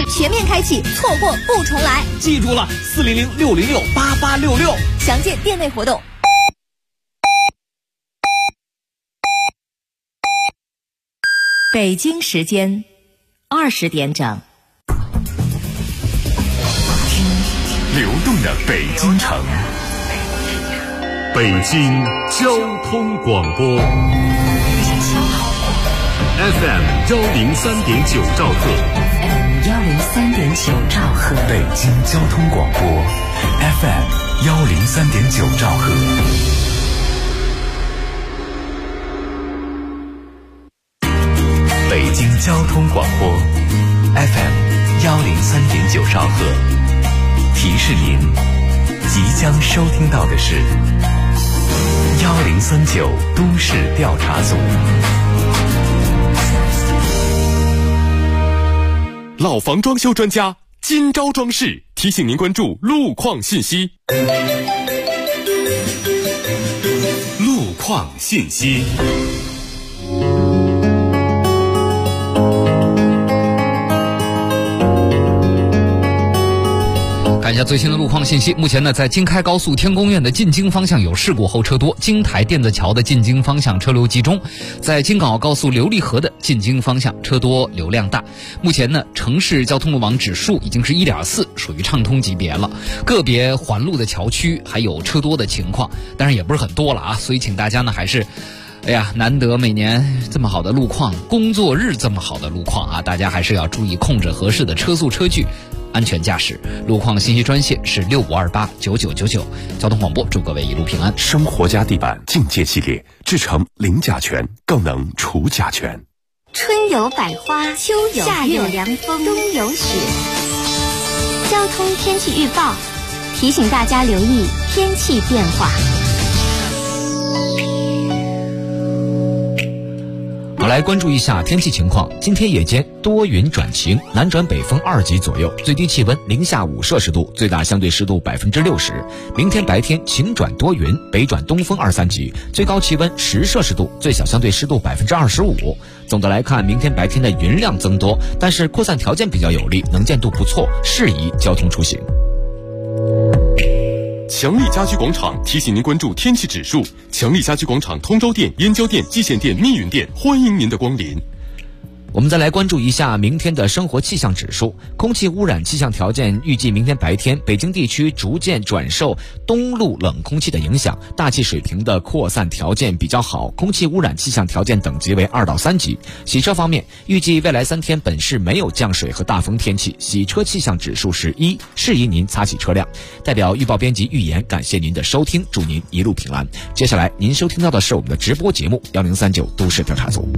全面开启，错过不重来。 记住了，400-606-8866， 详见店内活动。北京时间20点整。 流动的北京城，北京交通广播 FM 103.9兆赫 103.9兆赫， 北京交通广播 FM 103.9兆赫。北京交通广播 FM 103.9兆赫。提示您，即将收听到的是1039都市调查组。 老房装修专家今朝装饰提醒您关注路况信息。路况信息。 看一下最新的路况信息。目前呢，在京开高速天宫苑的进京方向有事故后车多，京台电子桥的进京方向车流集中，在京港澳高速琉璃河的进京方向车多流量大。目前呢，城市交通路网指数已经是 1.4， 属于畅通级别了。个别环路的桥区还有车多的情况，当然也不是很多了啊，所以请大家呢还是难得每年这么好的路况，工作日这么好的路况啊，大家还是要注意控制合适的车速车距，安全驾驶。路况信息专线是65289999。交通广播祝各位一路平安。 生活家地板境界系列，制成零甲醛，更能除甲醛。 春有百花，秋有夏有凉风，冬有雪。交通天气预报提醒大家留意天气变化。 好，来关注一下天气情况。今天夜间多云转晴，南转北风2级左右，最低气温零下5摄氏度，最大相对湿度60%。明天白天晴转多云，北转东风2-3级，最高气温10摄氏度，最小相对湿度25%。总的来看，明天白天的云量增多，但是扩散条件比较有利，能见度不错，适宜交通出行。 强力家居广场提醒您关注天气指数。强力家居广场通州店、燕郊店、蓟县店、密云店，欢迎您的光临。 我们再来关注一下明天的生活气象指数。空气污染气象条件预计明天白天北京地区逐渐转受东路冷空气的影响，大气水平的扩散条件比较好，空气污染气象条件等级为2到3级。洗车方面，预计未来3天本市没有降水和大风天气，洗车气象指数是1，适宜您擦洗车辆。代表预报编辑预言，感谢您的收听，祝您一路平安。接下来您收听到的是我们的直播节目1039都市调查组。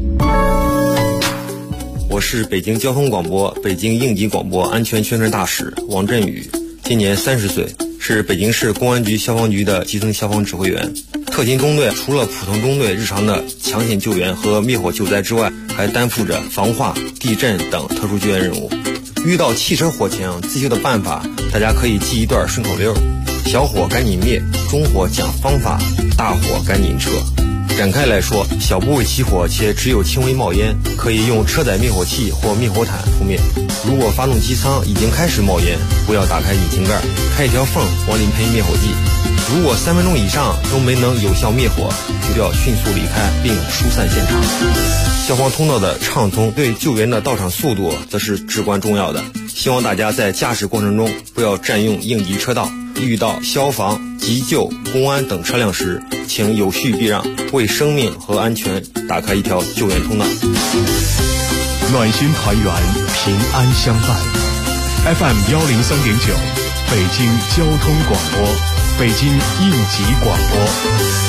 我是北京交通广播、北京应急广播安全宣传大使王振宇，今年30岁，是北京市公安局消防局的基层消防指挥员。特勤中队除了普通中队日常的抢险救援和灭火救灾之外，还担负着防化、地震等特殊救援任务。遇到汽车火情，自救的办法大家可以记一段顺口溜：小火赶紧灭，中火讲方法，大火赶紧撤。展开来说，小部位起火且只有轻微冒烟，可以用车载灭火器或灭火毯扑灭。如果发动机舱已经开始冒烟，不要打开引擎盖，开一条缝往里喷灭火剂。如果3分钟以上都没能有效灭火，就要迅速离开并疏散现场。消防通道的畅通对救援的到场速度则是至关重要的。希望大家在驾驶过程中不要占用应急车道，遇到消防、急救、公安等车辆时，请有序避让，为生命和安全打开一条救援通道。 暖心团圆，平安相伴。FM 103.9，北京交通广播，北京应急广播。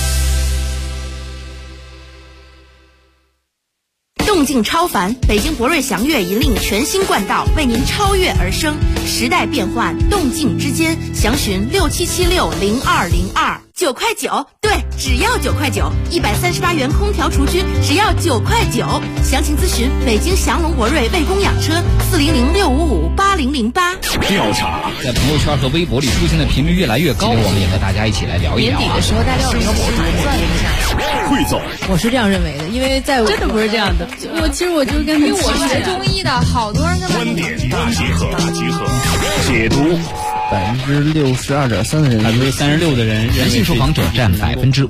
动静超凡，北京博瑞祥悦引领全新冠道，为您超越而生。时代变幻，动静之间，详询67760202，9块9，对，只要9块9，138元空调除菌，只要9块9。详情咨询北京祥龙博瑞卫工养车，400655800。 008。 调查在朋友圈和微博里出现的频率越来越高，我们也和大家一起来聊一聊。 年底的时候，大家有一个盘算一下。 汇总， 我是这样认为的，因为在真的不是这样的。其实我就跟因为我学中医的，好多人跟观点大集合，解读。 62.3%的人 36%的人，男性受访者占53.1%。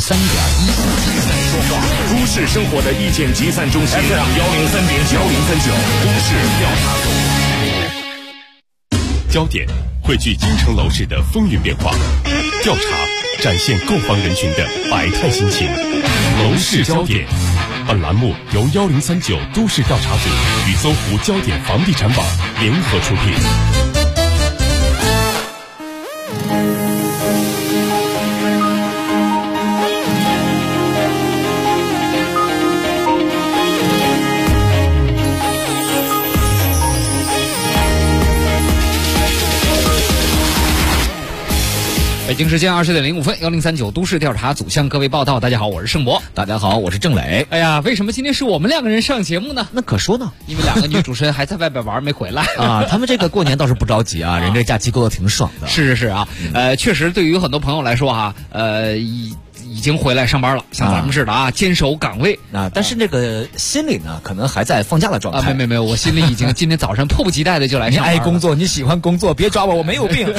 都市生活的意见集散中心 FM 103.9都市调查组。 焦点汇聚京城楼市的风云变化，调查展现购房人群的百态心情。楼市焦点，本栏目由1039都市调查组与搜狐焦点房地产网联合出品。 北京时间20:05，1039都市调查组向各位报道。大家好，我是盛博。 大家好，我是郑磊。 哎呀，为什么今天是我们两个人上节目呢？ 那可说呢， 因为两个女主持人还在外边玩没回来啊。他们这个过年倒是不着急啊，人这假期过得挺爽的。 是啊，确实对于很多朋友来说哈，已经回来上班了，像咱们似的啊，坚守岗位啊。但是这个心里呢，可能还在放假的状态。 没有，我心里已经今天早上迫不及待的就来上班了。 你爱工作，你喜欢工作，别抓我没有病。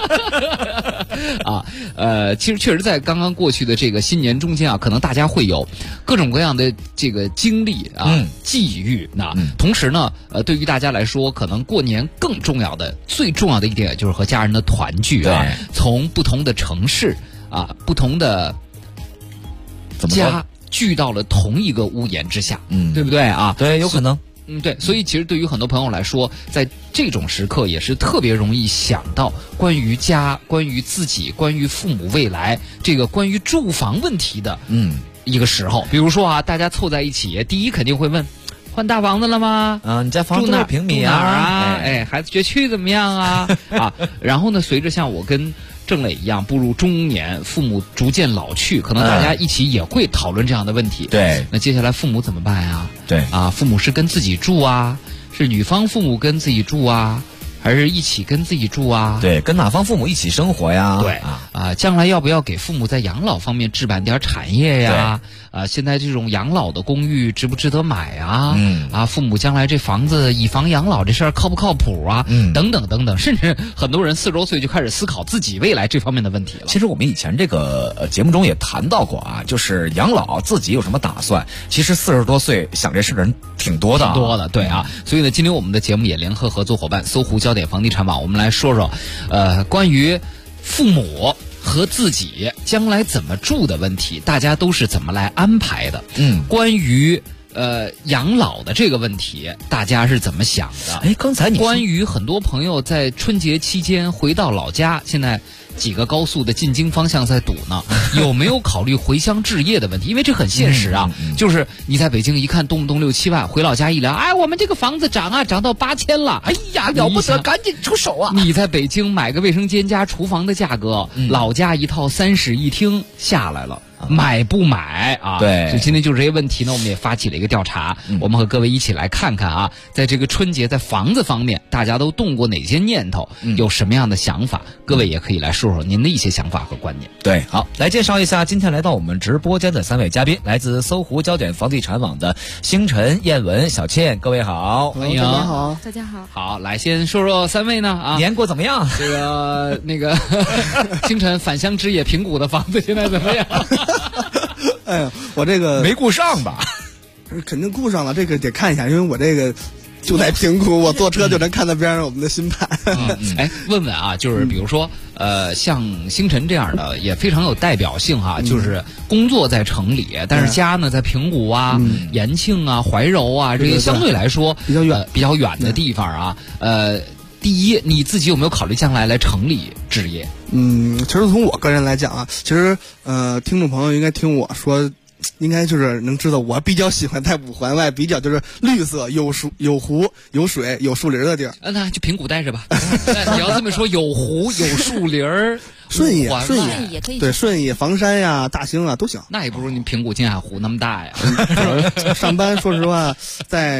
啊，其实确实在刚刚过去的这个新年中间啊，可能大家会有各种各样的这个经历啊、际遇。那同时呢，对于大家来说，可能过年更重要的、最重要的一点就是和家人的团聚啊。从不同的城市啊，不同的家聚到了同一个屋檐之下，对不对啊？ 对，有可能。 对，所以其实对于很多朋友来说，在这种时刻也是特别容易想到关于家、关于自己、关于父母未来这个关于住房问题的一个时候。比如说啊，大家凑在一起，第一肯定会问：换大房子了吗？ 你家房子多少平米啊？ 孩子学区怎么样啊？然后呢，随着像我跟郑磊一样步入中年，父母逐渐老去，可能大家一起也会讨论这样的问题。 对， 那接下来父母怎么办呀？ 对啊，父母是跟自己住啊，是女方父母跟自己住啊，还是一起跟自己住啊？ 对，跟哪方父母一起生活呀？ 对将来要不要给父母在养老方面置办点产业呀？现在这种养老的公寓值不值得买啊？父母将来这房子以房养老这事儿靠不靠谱啊？等等等等，甚至很多人40多岁就开始思考自己未来这方面的问题了。 其实我们以前这个节目中也谈到过啊，就是养老自己有什么打算？其实40多岁想这事的人挺多的， 对啊。所以呢，今天我们的节目也联合合作伙伴搜狐焦点房地产网，我们来说说，关于父母和自己将来怎么住的问题，大家都是怎么来安排的？关于养老的这个问题，大家是怎么想的？ 刚才你关于很多朋友在春节期间回到老家，现在几个高速的进京方向在堵呢，有没有考虑回乡置业的问题？因为这很现实啊，就是你在北京一看动不动6、7万，回老家一聊，我们这个房子涨到8000了，哎呀了不得，赶紧出手啊！你在北京买个卫生间加厨房的价格，老家一套3室1厅下来了。买不买啊？ 对， 所以今天就这些问题呢，我们也发起了一个调查，我们和各位一起来看看啊，在这个春节在房子方面，大家都动过哪些念头，有什么样的想法？各位也可以来说说您的一些想法和观念。 对，好，来介绍一下今天来到我们直播间的3位嘉宾，来自搜狐焦点房地产网的星辰、燕文、小倩，各位好， 欢迎， 大家好。 好，来先说说3位呢啊， 年过怎么样？ 这个那个星辰返乡之夜评估的房子现在怎么样？ 哎呀，我这个没顾上吧？ 肯定顾上了，这个得看一下，因为我这个就在平谷，我坐车就能看到边上我们的新盘。 问问啊，就是比如说像星辰这样的也非常有代表性哈，就是工作在城里，但是家呢在平谷啊、延庆啊、怀柔啊这些相对来说比较远的地方啊。第一，你自己有没有考虑将来来城里置业？ 其实从我个人来讲啊，其实听众朋友应该听我说，应该就是能知道我比较喜欢在5环外比较就是绿色、有湖、有水、有树林的地儿。 那就平谷待着吧。你要这么说，有湖、有树林儿， 顺义也可以， 对，顺义、房山呀、大兴啊都行。 那也不如你平谷金海湖那么大呀。 上班说实话，在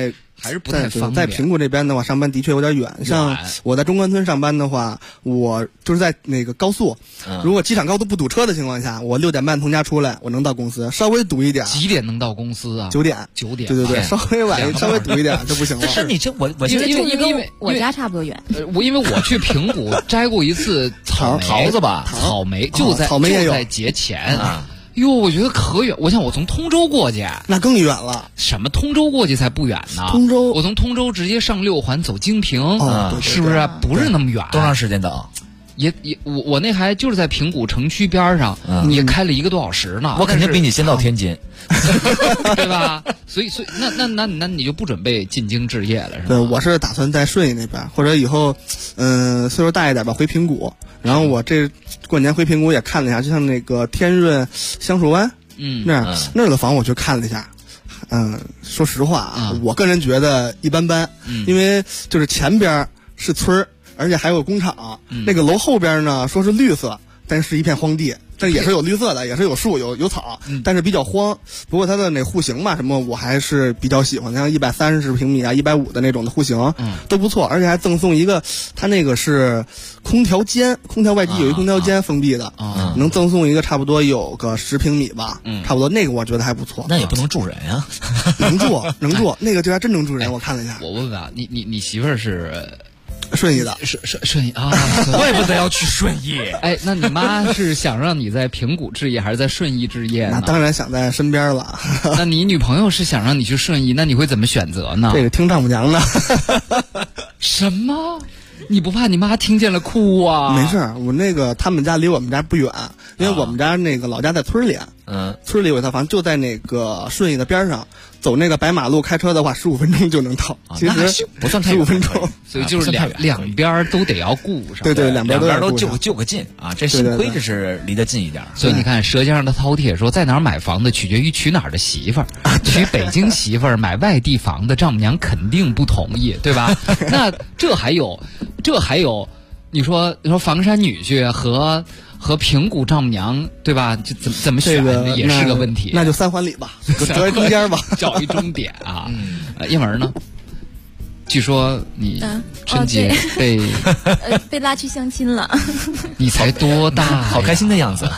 还是不太方便。 在平谷这边的话，上班的确有点远。像我在中关村上班的话，我就是在那个高速，如果机场高速不堵车的情况下，我6点半从家出来，我能到公司。稍微堵一点， 几点能到公司啊 ？9点。对，稍微晚，稍微堵一点就不行了。 但是你这我因为我家差不多远。 因为我去平谷摘过一次桃子吧，草莓就在节前啊。哟，我觉得可远。我想我从通州过去， 那更远了。 什么通州过去才不远呢？我从通州直接上6环走京平，是不是不是那么远？ 多长时间等？ 我那还就是在平谷城区边上，也开了1个多小时呢。 我肯定比你先到天津， 对吧？所以那你就不准备进京置业了是吧？ 对，我是打算在顺义那边，或者以后岁数大一点吧，回平谷。然后我这过年回平谷也看了一下，就像那个天润香树湾，那儿的房我去看了一下。说实话啊，我个人觉得一般般，因为就是前边是村儿。而且还有工厂，那个楼后边呢，说是绿色，但是一片荒地，但也是有绿色的，也是有树有草，但是比较荒。不过它的那户型嘛，什么我还是比较喜欢，像130平米啊、150的那种的户型，都不错。而且还赠送一个，它那个是空调间，空调外机有一空调间封闭的，能赠送一个差不多有个10平米吧，差不多那个我觉得还不错。 那也不能住人呀， 能住，那个就还真能住人。我看了一下。 我问问啊，你媳妇儿是？ 顺义的， 顺义啊， 怪不得要去顺义。 哎，那你妈是想让你在平谷置业，还是在顺义置业呢？ 那当然想在身边了。 那你女朋友是想让你去顺义，那你会怎么选择呢？ 这个听丈母娘的。 什么？你不怕你妈听见了哭啊？ 没事，我那个他们家离我们家不远，因为我们家那个老家在村里，村里有一套房，就在那个顺义的边上。走那个白马路开车的话，15分钟就能到。其实不算太 15分钟， 所以就是两边都得要顾上。 对，两边都就个近啊，这幸亏这是离得近一点。 所以你看，《舌尖上的饕餮》说，在哪儿买房子取决于娶哪儿的媳妇儿。娶北京媳妇儿买外地房的丈母娘肯定不同意，对吧？那这还有，你说房山女婿和平谷丈母娘，对吧？就怎么选也是个问题。 那就3环里吧，隔在中间吧， 找一终点啊。燕文呢？据说你春节被拉去相亲了。 你才多大？ 好开心的样子。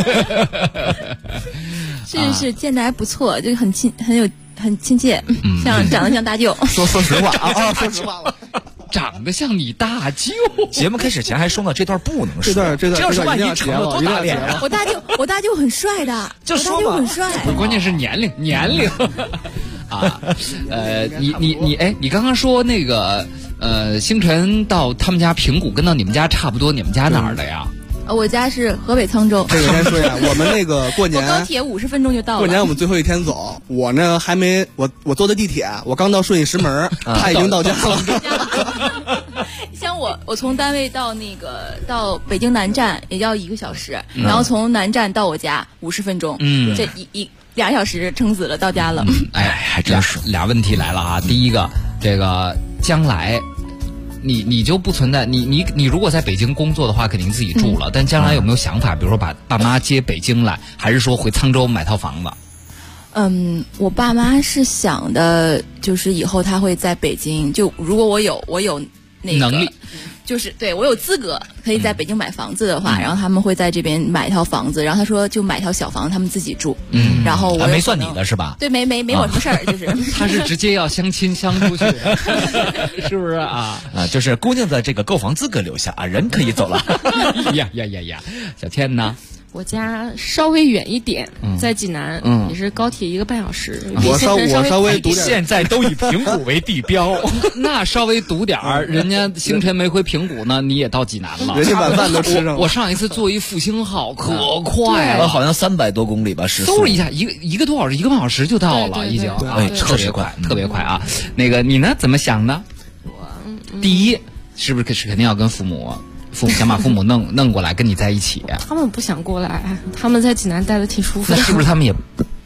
是见得还不错，就很亲切，长得像大舅。 说实话啊，说实话了。 长得像你大舅。 节目开始前还说呢，这段不能说。 这段要是万一成了多打脸啊！ 我大舅很帅的， 就说嘛， 很帅。 关键是年龄啊。你刚刚说那个星辰到他们家平谷，跟到你们家差不多，你们家哪儿的呀？ 我家是河北沧州。 这个先说一下，我们那个过年高铁50分钟就到了。 过年我们最后一天走，我呢还没我坐的地铁，我刚到顺义石门，他已经到家了。 像我从单位到到北京南站也要1个小时，然后从南站到我家50分钟，这2小时撑死了，到家了。 哎，还真是俩问题来了啊！第一个，这个将来。你就不存在你如果在北京工作的话，肯定自己住了。但将来有没有想法，比如说把爸妈接北京来，还是说回沧州买套房子？ 我爸妈是想的，就是以后他会在北京。就如果我有那个能力， 就是对我有资格可以在北京买房子的话，然后他们会在这边买一套房子。然后他说就买一套小房子，他们自己住。然后我没算你的是吧？ 对，没我什么事儿，就是他是直接要相亲相出去，是不是啊？ 就是姑娘的这个购房资格留下啊，人可以走了。 呀，小天呢？ 我家稍微远一点，在济南，也是高铁1个半小时。 我稍微堵点， 现在都以平谷为地标， 那稍微堵点儿，人家星辰没回平谷呢，你也到济南了， 人家晚饭都吃上了。 我上一次坐一复兴号可快了， 好像300多公里吧， 嗖一下一个多小时，1个半小时就到了，已经，特别快啊！那个你呢？怎么想的？第一，是不是肯定要跟父母想把父母弄过来跟你在一起？ 他们不想过来，他们在济南待的挺舒服的。 那是不是他们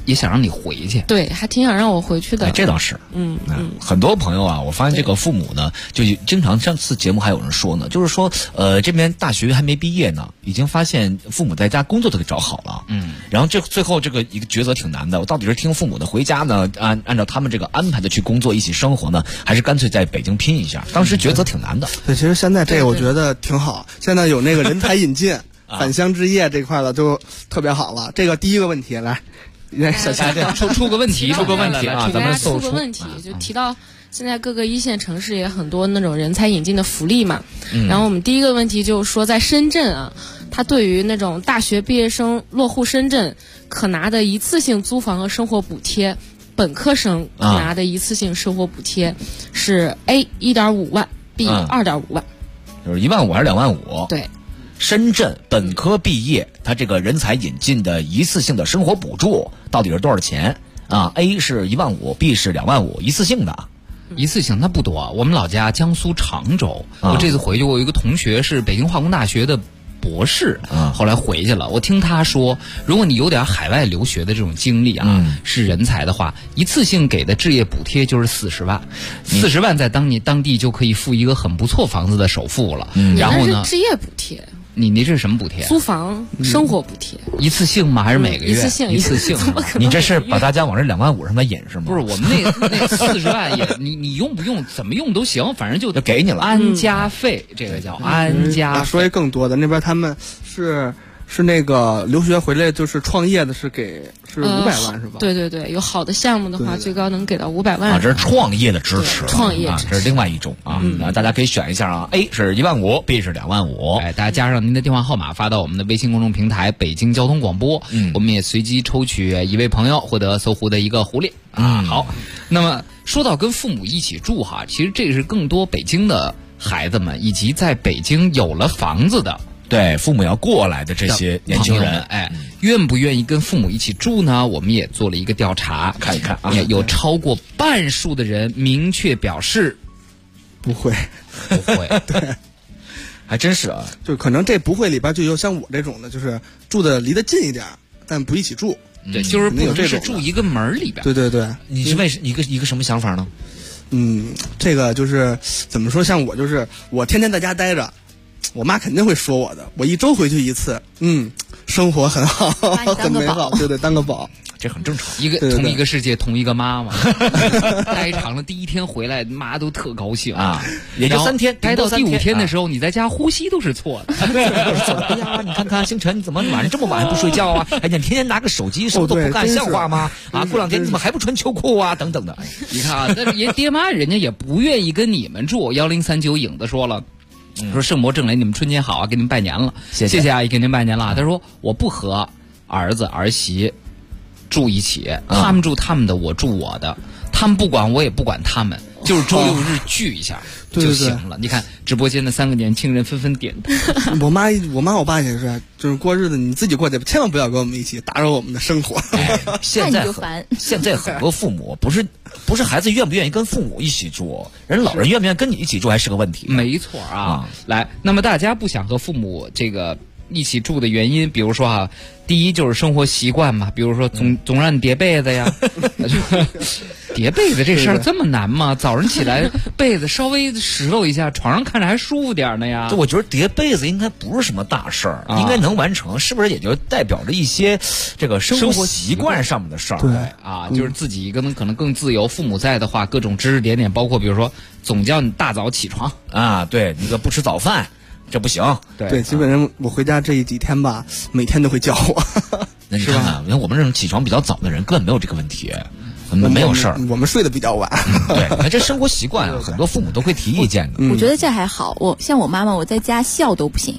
也想让你回去。 对，还挺想让我回去的。 这倒是，很多朋友啊，我发现这个父母呢，就经常上次节目还有人说呢，就是说，这边大学还没毕业呢，已经发现父母在家工作都给找好了，然后最后这个一个抉择挺难的，我到底是听父母的回家呢，按照他们这个安排的去工作一起生活呢，还是干脆在北京拼一下？当时抉择挺难的。 对，其实现在这个我觉得挺好，现在有那个人才引进。返乡置业这块的就特别好了。这个第一个问题来，小夏出个问题啊， 咱们出个问题，就提到现在各个一线城市也很多那种人才引进的福利嘛。然后我们第一个问题就是说，在深圳啊，它对于那种大学毕业生落户深圳可拿的一次性租房和生活补贴，本科生拿的一次性生活补贴是 A 1.5万 ，B 2.5万， 就是1万5还是2万5？ 对。 深圳本科毕业，他这个人才引进的一次性的生活补助到底是多少钱啊 ？A 是1万5 ，B 是2万5，一次性的。 一次性那不多，我们老家江苏常州，我这次回去，我有一个同学是北京化工大学的博士，后来回去了。我听他说，如果你有点海外留学的这种经历啊，是人才的话，一次性给的置业补贴就是40万，40万在当地就可以付一个很不错房子的首付了。然后呢， 置业补贴。 你这是什么补贴？ 租房生活补贴， 一次性吗？还是每个月？ 一次性。 你这是把大家往这2万5上面引是吗？ 不是，我们那40万也，你用不用怎么用都行，反正就给你了。 安家费，这个叫安家费。 说一更多的，那边他们是那个留学回来就是创业的，是500万是吧？ 对对对，有好的项目的话，最高能给到500万。 啊，这是创业的支持， 创业支持， 这是另外一种啊。大家可以选一下啊 ，A 是1万5 ，B 是2万5。 大家加上您的电话号码发到我们的微信公众平台北京交通广播，我们也随机抽取一位朋友获得搜狐的一个狐狸啊。好，那么说到跟父母一起住哈，其实这是更多北京的孩子们以及在北京有了房子的。 对，父母要过来的这些年轻人， 愿不愿意跟父母一起住呢？我们也做了一个调查， 看一看啊， 有超过半数的人明确表示不会， 对，还真是啊， 就可能这不会里边就有像我这种的，就是住的离得近一点，但不一起住。 对，就是不是住一个门里边。 对对对， 你是一个什么想法呢？ 这个就是怎么说，像我就是我天天在家待着。我妈肯定会说我的，我1周回去1次，生活很好，很美好，对，当个宝， 这很正常。 同一个世界，同一个妈妈，待长了第1天回来，妈都特高兴啊，也就3天， 待到第5天的时候，你在家呼吸都是错的。 哎呀，你看看星辰，你怎么晚上这么晚还不睡觉啊？哎呀，你天天拿个手机什么都不干，像话吗？啊，过2天你怎么还不穿秋裤啊？等等的。 你看啊，那人爹妈人家也不愿意跟你们住。1039影子说了。说圣魔正雷，你们春节好啊，给你们拜年了，谢谢阿姨给您拜年了。他说我不和儿子儿媳住一起，他们住他们的，我住我的，他们不管我也不管他们，就是周6日聚一下就行了。你看直播间的3个年轻人纷纷点头。 我妈我爸也是，就是过日子你自己过去，千万不要跟我们一起打扰我们的生活。 现在很多父母不是孩子愿不愿意跟父母一起住，人老人愿不愿意跟你一起住还是个问题。 没错啊，来，那么大家不想和父母这个一起住的原因，比如说啊，第一就是生活习惯嘛，比如说总让你叠被子呀，叠被子这事儿这么难吗？早上起来被子稍微拾掇一下，床上看着还舒服点呢呀。 我觉得叠被子应该不是什么大事儿，应该能完成，是不是？也就代表着一些这个生活习惯上面的事儿。 对啊，就是自己可能更自由。父母在的话，各种指指点点，包括比如说总叫你大早起床啊，对，那个不吃早饭。这不行， 对，基本上我回家这几天吧，每天都会叫我。 那你看看，像我们这种起床比较早的人，根本没有这个问题，没有事儿。 我们睡得比较晚。 对，这生活习惯啊，很多父母都会提意见的。 我觉得这还好，像我妈妈，我在家笑都不行。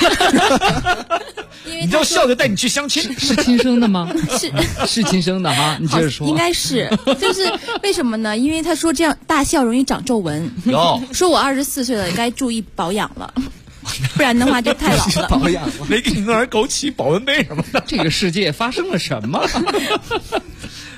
你要笑就带你去相亲， 是亲生的吗？是亲生的哈，你接着说。 应该是，就是为什么呢？因为他说这样大笑容易长皱纹。说我24岁了，该注意保养了。不然的话就太老了。 保养没给你弄点枸杞保温杯什么的。 这个世界发生了什么？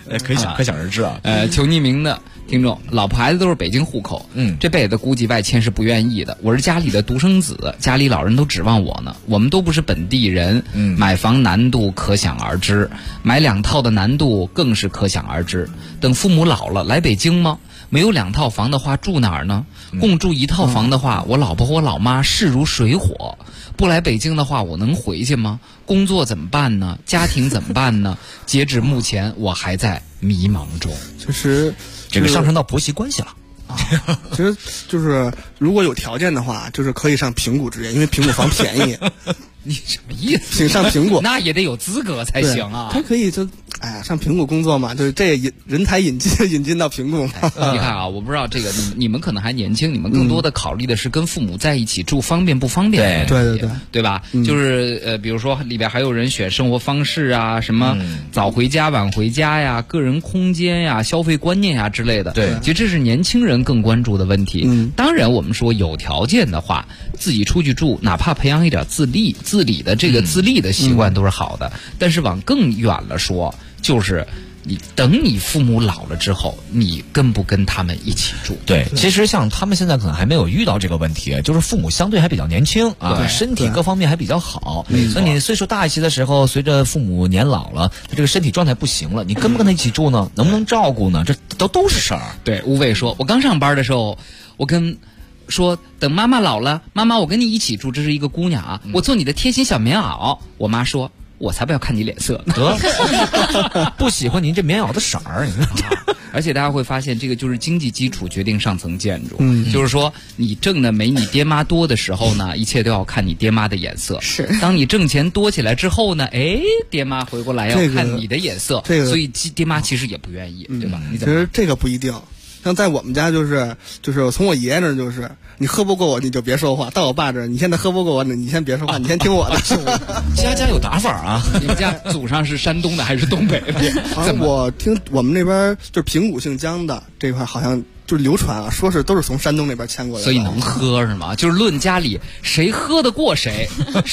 可想而知啊。 求匿名的听众，老婆孩子都是北京户口，这辈子估计外迁是不愿意的。我是家里的独生子，家里老人都指望我呢。我们都不是本地人，买房难度可想而知，买2套的难度更是可想而知。等父母老了，来北京吗？没有2套房的话，住哪儿呢？共住1套房的话，我老婆和我老妈势如水火。不来北京的话，我能回去吗？工作怎么办呢？家庭怎么办呢？截止目前，我还在迷茫中。 其实这个上升到婆媳关系了。 其实就是如果有条件的话，就是可以上平谷置业，因为平谷房便宜。 你什么意思？ 请上平谷， 那也得有资格才行啊。 他可以就上平谷工作嘛，就是这人才引进到平谷嘛。 你看啊，我不知道这个你们可能还年轻，你们更多的考虑的是跟父母在一起住方便不方便。对吧？就是比如说里边还有人选生活方式啊，什么早回家晚回家呀，个人空间呀，消费观念呀之类的。 对， 其实这是年轻人更关注的问题。当然我们说有条件的话，自己出去住，哪怕培养一点自理的这个自立的习惯都是好的。但是往更远了说，就是等你父母老了之后，你跟不跟他们一起住？ 对，其实像他们现在可能还没有遇到这个问题，就是父母相对还比较年轻啊，身体各方面还比较好。那你岁数大一些的时候，随着父母年老了，他这个身体状态不行了，你跟不跟他一起住呢？能不能照顾呢？这都是事儿。 对，吴伟说，我刚上班的时候，我跟说等妈妈老了，妈妈我跟你一起住，这是一个姑娘啊，我做你的贴心小棉袄。我妈说，我才不要看你脸色， 不喜欢您这棉袄的色儿。 而且大家会发现，这个就是经济基础决定上层建筑。就是说你挣的没你爹妈多的时候呢，一切都要看你爹妈的眼色。 是， 当你挣钱多起来之后呢，爹妈回过来要看你的眼色。所以爹妈其实也不愿意，对吧？ 其实这个不一定。像在我们家就是从我爷爷那儿就是你喝不过我你就别说话，到我爸这儿你现在喝不过我你先别说话，你先听我的。 家有打法啊！ 你们家祖上是山东的还是东北的？ 我听我们那边就是平谷姓姜的这块好像就是流传啊，说是都是从山东那边迁过来的， 所以能喝是吗？就是论家里谁喝得过谁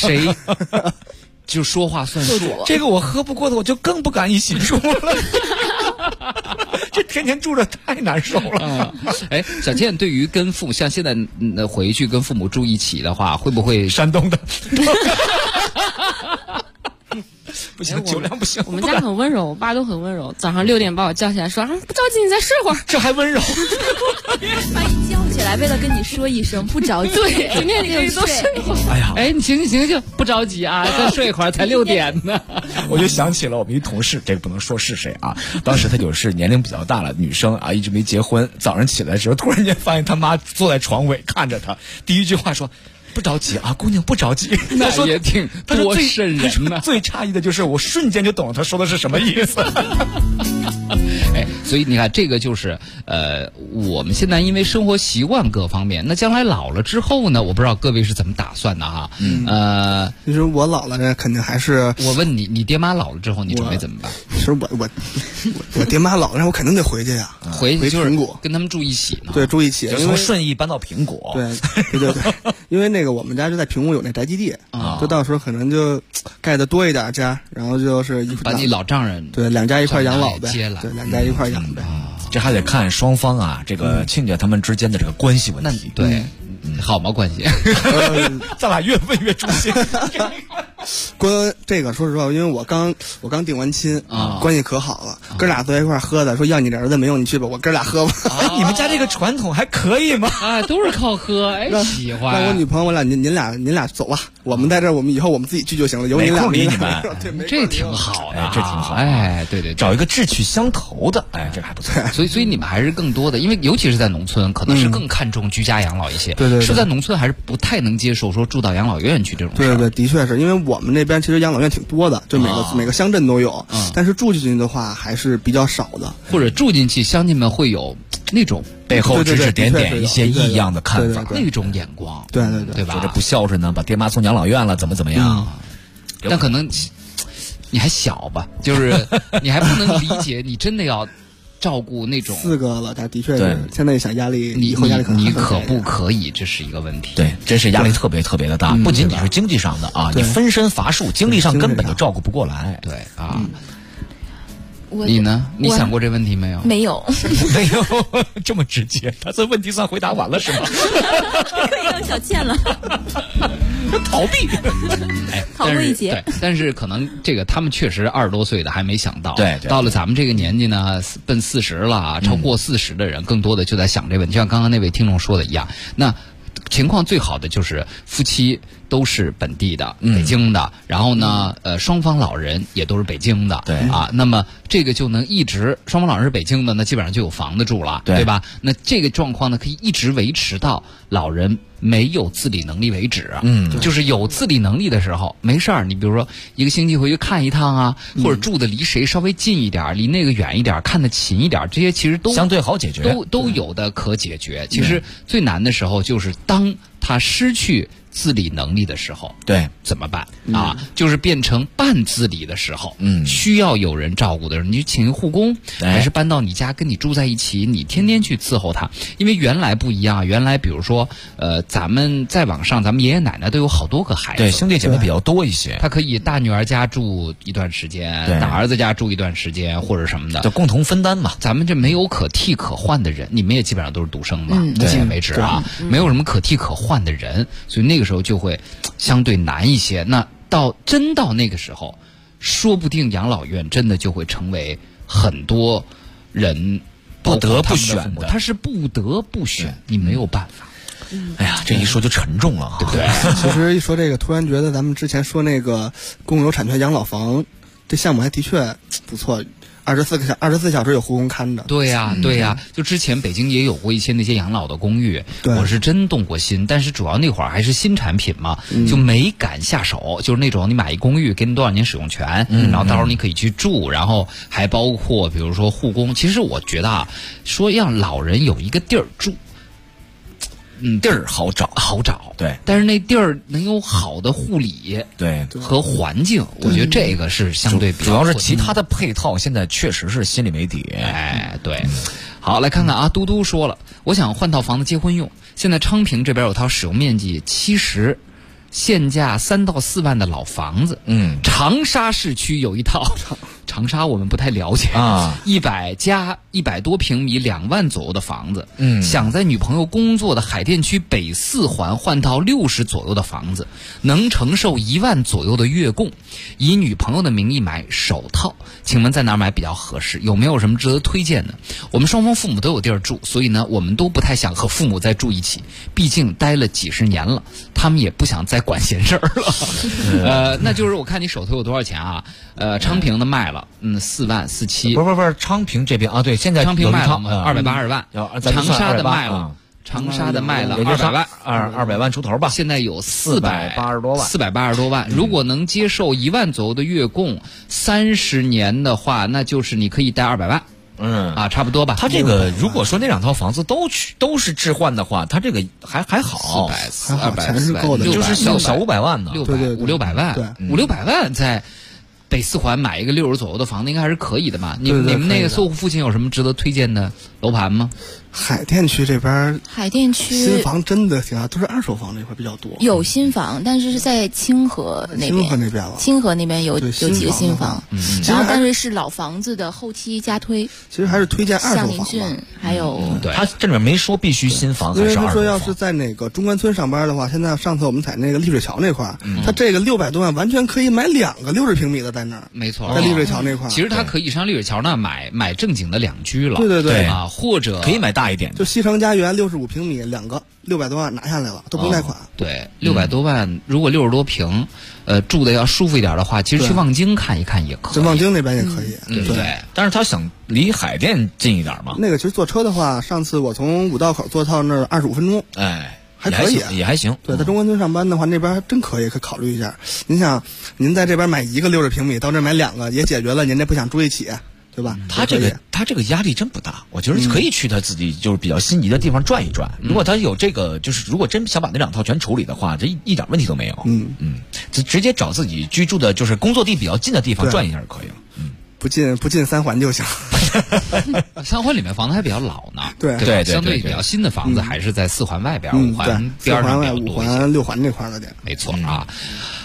就说话算数。 这个我喝不过的，我就更不敢一起住了。这天天住着太难受了。 小倩对于跟父母像现在回去跟父母住一起的话，会不会山东的？不行，酒量不行。 我们家很温柔，我爸都很温柔。早上6点把我叫起来说：“不着急，你再睡会儿。” 这还温柔？ 把你叫起来，为了跟你说一声不着急。 对，今天你可以多睡会儿。 哎呀， 你醒，不着急啊，再睡一会儿，才6点呢。 我就想起了我们一同事，这个不能说是谁啊。当时她就是年龄比较大了，女生啊，一直没结婚。早上起来的时候，突然间发现他妈坐在床尾看着她，第一句话说：“不着急啊，姑娘不着急。” 那也挺多瘆人呢。 最诧异的就是我瞬间就懂了他说的是什么意思。 所以你看，这个就是我们现在因为生活习惯各方面，那将来老了之后呢，我不知道各位是怎么打算的哈。 其实我老了呢，肯定还是我问你爹妈老了之后，你准备怎么办？ 其实我爹妈老了，我肯定得回去呀， 回平谷跟他们住一起呢。 对，住一起， 从顺义搬到平谷。 对，因为那个我们家就在平谷有那宅基地啊，就到时候可能就盖的多一点家，然后就是把你老丈人对2家一块养老呗， 接来对2家一块养呗。 这还得看双方啊，这个亲家他们之间的这个关系问题。 对，好吗？关系？ 咱俩越问越诛心。 关这个说实话，因为我刚定完亲啊，关系可好了，哥俩坐在一块喝的，说要你这儿子没用，你去吧，我哥俩喝吧。 你们家这个传统还可以吗？ 都是靠喝，喜欢。 让我女朋友，我俩您俩走吧，我们在这儿，我们以后我们自己聚就行了，有你俩理你们， 这挺好的， 这挺好。 对， 找一个志趣相投的，这个还不错。 所以你们还是更多的，因为尤其是在农村，可能是更看重居家养老一些。 对， 是在农村还是不太能接受说住到养老院去这种事。 对，的确是因为我们那边其实养老院挺多的，就每个乡镇都有，但是住进去的话还是比较少的。 或者住进去，乡亲们会有那种背后指指点点一些异样的看法， 那种眼光， 对吧？ 说这不孝顺呢，把爹妈送养老院了，怎么样？ 但可能你还小吧，就是你还不能理解，你真的要照顾那种 4个了，他的确是现在想压力，以后压力你可不可以？这是一个问题。 对，真是压力特别特别的大，不仅仅是经济上的啊，你分身乏术，精力上根本就照顾不过来。 对啊。 你呢？你想过这问题没有？ 没有， 没有这么直接。他这问题算回答完了是吗？ 可以让小倩了。 逃避， 逃过一劫。 对，但是可能这个他们确实20多岁的还没想到， 对， 到了咱们这个年纪呢，奔40了，超过40的人，更多的就在想这问题，就像刚刚那位听众说的一样。那情况最好的就是夫妻都是本地的，北京的，然后呢，双方老人也都是北京的， 对啊，那么这个就能一直双方老人是北京的，那基本上就有房子住了，对吧？那这个状况呢，可以一直维持到老人没有自理能力为止。就是有自理能力的时候没事儿，你比如说一个星期回去看一趟啊，或者住的离谁稍微近一点，离那个远一点，看得勤一点，这些其实都相对好解决， 都有的可解决。其实最难的时候就是当他失去自理能力的时候， 对， 怎么办啊？就是变成半自理的时候，需要有人照顾的时候，你请一护工，还是搬到你家跟你住在一起，你天天去伺候他。因为原来不一样，原来比如说，咱们再往上，咱们爷爷奶奶都有好多个孩子， 对，兄弟姐妹比较多一些， 他可以大女儿家住一段时间，大儿子家住一段时间，或者什么的， 就共同分担嘛。 咱们这没有可替可换的人，你们也基本上都是独生嘛，目前为止啊，没有什么可替可换的人，所以那个时候就会相对难一些。那到那个时候，说不定养老院真的就会成为很多人不得不选的， 他是不得不选，你没有办法。 哎呀，这一说就沉重了，对不对？ 其实一说这个，突然觉得咱们之前说那个公有产权养老房这项目还的确不错。24小时有护工看着。 对呀，就之前北京也有过一些那些养老的公寓，我是真动过心，但是主要那会儿还是新产品嘛，就没敢下手。就是那种你买一公寓，给你多少年使用权，然后到时候你可以去住，然后还包括比如说护工。其实我觉得啊，说让老人有一个地儿住。 地儿好找，对， 但是那地儿能有好的护理， 对， 和环境，我觉得这个是相对比较主要是其他的配套，现在确实是心里没底。 哎，对，好，来看看啊，嘟嘟说了，我想换套房子结婚用，现在昌平这边有套使用面积70，现价3到4万的老房子，长沙市区有一套。长沙我们不太了解啊，100加100多平米2万左右的房子，想在女朋友工作的海淀区北4环换套60左右的房子，能承受1万左右的月供，以女朋友的名义买首套，请问在哪儿买比较合适？有没有什么值得推荐的？我们双方父母都有地儿住，所以呢，我们都不太想和父母再住一起，毕竟待了几十年了，他们也不想再管闲事儿了。那就是我看你手头有多少钱啊？昌平的卖了，4万47。 不是，昌平这边啊，对，现在昌平卖了280万，长沙的卖了。长沙的卖了200万 ，200万出头吧。 现在有480 多万。如果能接受1万左右的月供，30年的话，那就是你可以贷200万。差不多吧。 他这个如果说那2套房子都是置换的话，他这个还好钱是够的， 就是小500万呢 ，500-600万，500-600万在北4环买一个60左右的房子，应该还是可以的吧？你们那个搜狐附近有什么值得推荐的楼盘吗？ 海淀区这边，新房真的挺好，都是二手房这块比较多。 有新房，但是是在清河那边。清河那边有几个新房，然后但是是老房子的后期加推。 其实还是推荐二手房。 向林郡还有， 对，他这里面没说必须新房还是二手房。 因为他说要是在那个中关村上班的话，现在上次我们在那个丽水桥那块，他这个600多万完全可以买2个60平米的在那儿。 没错， 在丽水桥那块， 其实他可以上丽水桥那买正经的2居了。 对啊，或者可以买大一点， 就西城家园65平米2个600多万拿下来了，都不用贷款。 对，600多万，如果60多平，住的要舒服一点的话，其实去望京看一看也可以。 望京那边也可以， 对。 但是他想离海淀近一点嘛。 那个其实坐车的话，上次我从五道口坐到那儿25分钟，还可以， 也还行。 对，在中关村上班的话，那边真可以考虑一下。您想，您在这边买一个60平米，到这买2个，也解决了您这不想住一起。对吧？ 他这个压力真不大，我觉得可以去他自己就是比较心仪的地方转一转。如果他有这个，就是如果真想把那2套全处理的话，这一点问题都没有。直接找自己居住的就是工作地比较近的地方转一下就可以了。 不进3环就行。 3环里面房子还比较老呢， 对， 相对比较新的房子还是在4环外边，5环边上比较多，5 环6环这块的点。 没错啊。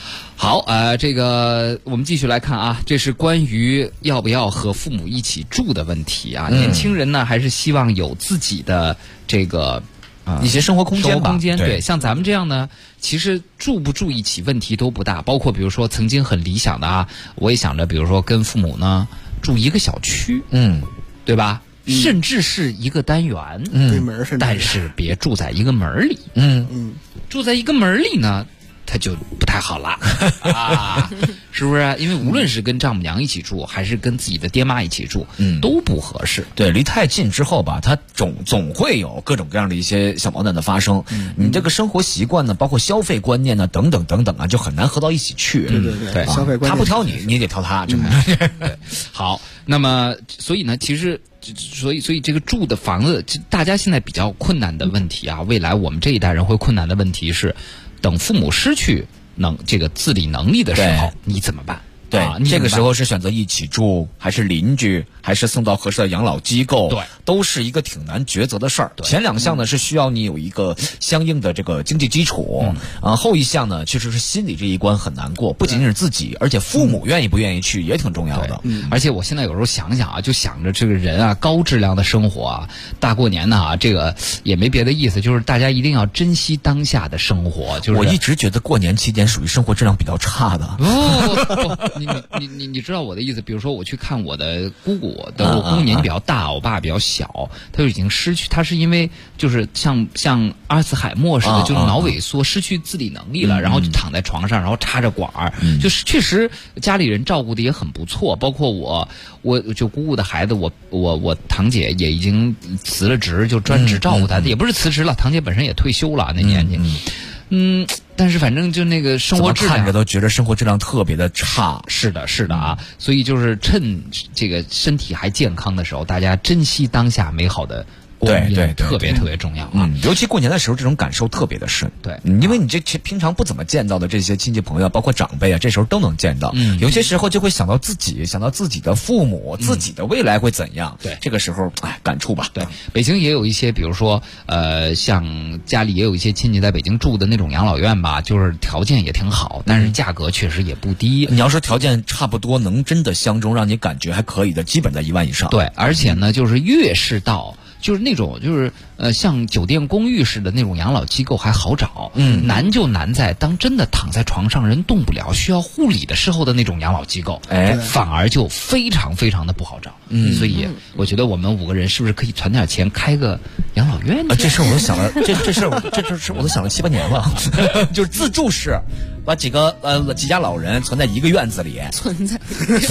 好，这个我们继续来看啊，这是关于要不要和父母一起住的问题啊。年轻人呢，还是希望有自己的这个一些生活空间吧。 对，像咱们这样呢，其实住不住一起问题都不大。包括比如说曾经很理想的啊，我也想着，比如说跟父母呢住一个小区，对吧？甚至是一个单元， 对门是， 但是别住在一个门里，住在一个门里呢，它就不太好了啊，是不是？因为无论是跟丈母娘一起住，还是跟自己的爹妈一起住，都不合适。 对，离太近之后吧，它总会有各种各样的一些小矛盾的发生。你这个生活习惯呢，包括消费观念呢，等等等等啊，就很难合到一起去。 对，消费观念他不挑你，你也得挑他，真的。 对，好，那么所以呢，其实。所以这个住的房子，大家现在比较困难的问题啊，未来我们这一代人会困难的问题是，等父母失去这个自理能力的时候，你怎么办？ 对，这个时候是选择一起住，还是邻居，还是送到合适的养老机构？ 对， 都是一个挺难抉择的事儿。前两项呢是需要你有一个相应的这个经济基础，后一项呢确实是心理这一关很难过，不仅仅是自己，而且父母愿意不愿意去也挺重要的。 而且我现在有时候想想啊，就想着这个人啊，高质量的生活啊，大过年的啊，这个也没别的意思，就是大家一定要珍惜当下的生活。就是我一直觉得过年期间属于生活质量比较差的。 你知道我的意思？比如说我去看我的姑姑，我姑姑年纪比较大，我爸比较小，他就已经失去，他是因为就是像阿尔茨海默似的，就是脑萎缩，失去自理能力了，然后就躺在床上，然后插着管儿，就是确实家里人照顾的也很不错，包括我就姑姑的孩子，我堂姐也已经辞了职，就专职照顾他，也不是辞职了，堂姐本身也退休了那年纪。但是反正就那个生活质量， 看着都觉得生活质量特别的差。 是的啊，所以就是趁这个身体还健康的时候，大家珍惜当下美好的对，特别特别重要啊！ 尤其过年的时候，这种感受特别的深。 对， 因为你这平常不怎么见到的这些亲戚朋友，包括长辈啊，这时候都能见到。有些时候就会想到自己，想到自己的父母，自己的未来会怎样。 对， 这个时候感触吧。 对，北京也有一些，比如说像家里也有一些亲戚在北京住的那种养老院吧，就是条件也挺好，但是价格确实也不低。 你要说条件差不多，能真的相中，让你感觉还可以的，基本在1万以上。 对，而且呢，就是越是到。就是那种就是像酒店公寓似的那种养老机构还好找，难就难在当真的躺在床上人动不了，需要护理的时候的那种养老机构，反而就非常非常的不好找。所以我觉得我们5个人是不是可以存点钱开个养老院？ 这事我都想了，这事我都想了7、8年了，就是自助式。把几家老人存在一个院子里， 存在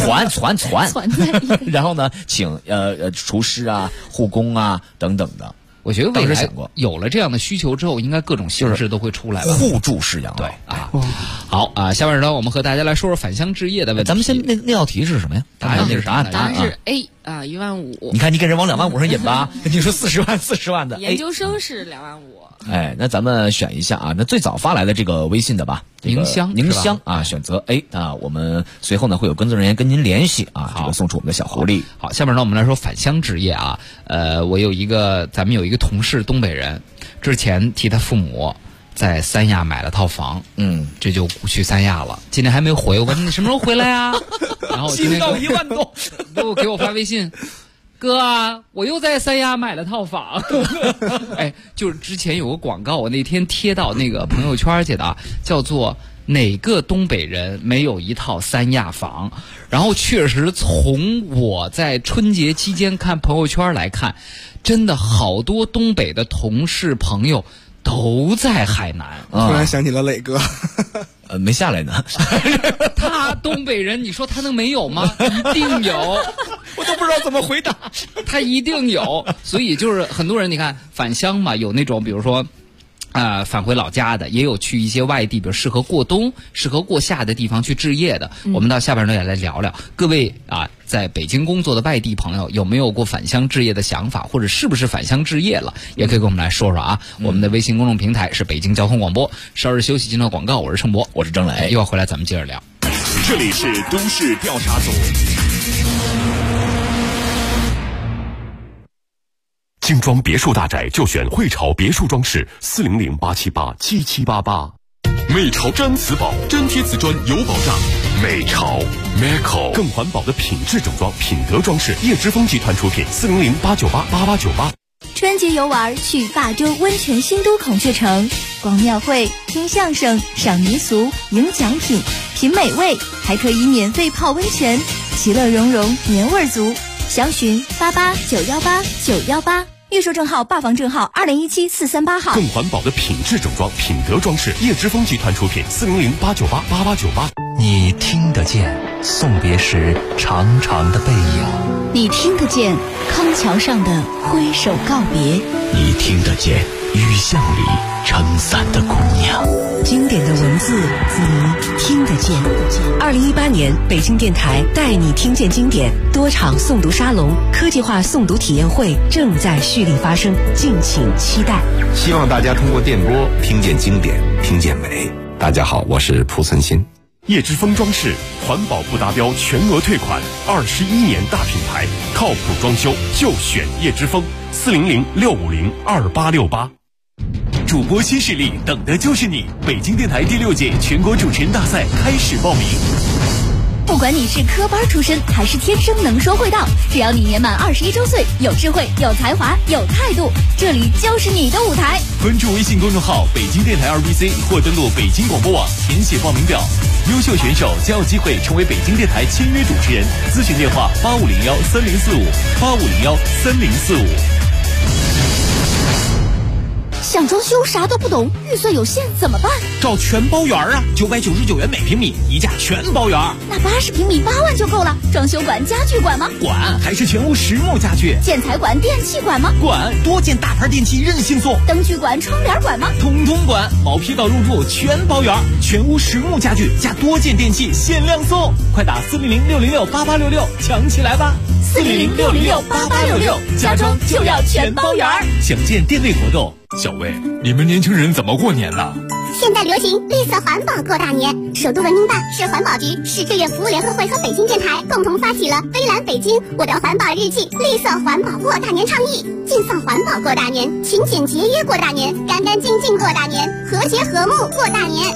然后呢，请厨师啊、护工啊等等的。 我觉得未来有了这样的需求之后，应该各种形式都会出来了。 互助式养老。 对啊，好啊，下面呢，我们和大家来说说返乡置业的问题。 咱们先那道题是什么呀？ 答案是 A 啊，15000。 你看你给人往2万5上引吧，你说40万的， 研究生是25000。 那咱们选一下啊，那最早发来的这个微信的吧， 宁香啊，选择 A 啊，我们随后呢会有工作人员跟您联系啊，这个送出我们的小狐狸。 好，下面呢我们来说返乡置业啊，咱们有一个同事东北人，之前替他父母在三亚买了套房，这就去三亚了，今天还没回，我问你什么时候回来呀？然后今天到1万多， 又给我发微信。哥啊，我又在三亚买了套房。就是之前有个广告，我那天贴到那个朋友圈去的，叫做哪个东北人没有一套三亚房？然后确实从我在春节期间看朋友圈来看，真的好多东北的同事朋友都在海南。 突然想起了磊哥。 没下来呢。 他东北人，你说他能没有吗？一定有。 我都不知道怎么回答。 他一定有。所以就是很多人，你看返乡嘛，有那种比如说返回老家的，也有去一些外地，比如适合过冬、适合过夏的地方去置业的。我们到下边呢也来聊聊，各位在北京工作的外地朋友有没有过返乡置业的想法，或者是不是返乡置业了，也可以跟我们来说说啊。我们的微信公众平台是北京交通广播。稍事休息，进到广告，我是盛博， 我是郑磊， 一会儿回来咱们接着聊。 这里是都市调查组。精装别墅大宅就选汇潮别墅装饰，400-878-7788。 美潮毡瓷宝，粘贴瓷砖有保障。美潮 Meco 更环保的品质整装，品德装饰，叶之峰集团出品，400-898-8898。 春节游玩去霸州温泉新都孔雀城，逛庙会、听相声、赏民俗、赢奖品、品美味，还可以免费泡温泉，其乐融融，年味足。详询88918918，预售证号、霸房证号2017-438号。 更环保的品质整装，品德装饰，叶之峰集团出品，400-898-8898。 你听得见送别时长长的背影， 你听得见康桥上的挥手告别， 你听得见雨巷里撑伞的姑娘。 经典的文字，你听得见。2018年，北京电台带你听见经典多场诵读沙龙、科技化诵读体验会正在蓄力发生，敬请期待。 希望大家通过电波听见经典，听见美。大家好，我是蒲存昕。 叶之峰装饰，环保不达标全额退款，21年大品牌，靠谱装修就选叶之峰，400-650-2868。主播新势力，等的就是你！北京电台第6届全国主持人大赛开始报名。 不管你是科班出身还是天生能说会道，只要你年满21周岁，有智慧、有才华、有态度，这里就是你的舞台。 关注微信公众号北京电台2BC 或登录北京广播网填写报名表，优秀选手将有机会成为北京电台签约主持人。咨询电话8501-3045，8501-3045。 想装修啥都不懂，预算有限怎么办？ 找全包园啊，999元每平米，一价全包园。 那80平米8万就够了。装修管、家具管吗？ 管，还是全屋实木家具。 建材管、电器管吗？ 管，多件大牌电器任性送。 灯具管、窗帘管吗？ 通通管，毛坯到入住全包园，全屋实木家具加多件电器限量送，快打400-606-8866抢起来吧 ！400-606-8866，家装就要全包园。 详见店内活动。 小魏，你们年轻人怎么过年呢？ 现在流行绿色环保过大年，首都文明办、市环保局、市志愿服务联合会和北京电台共同发起了微蓝北京我的环保日记绿色环保过大年倡议，尽放环保过大年，勤俭节约过大年，干干净净过大年，和谐和睦过大年。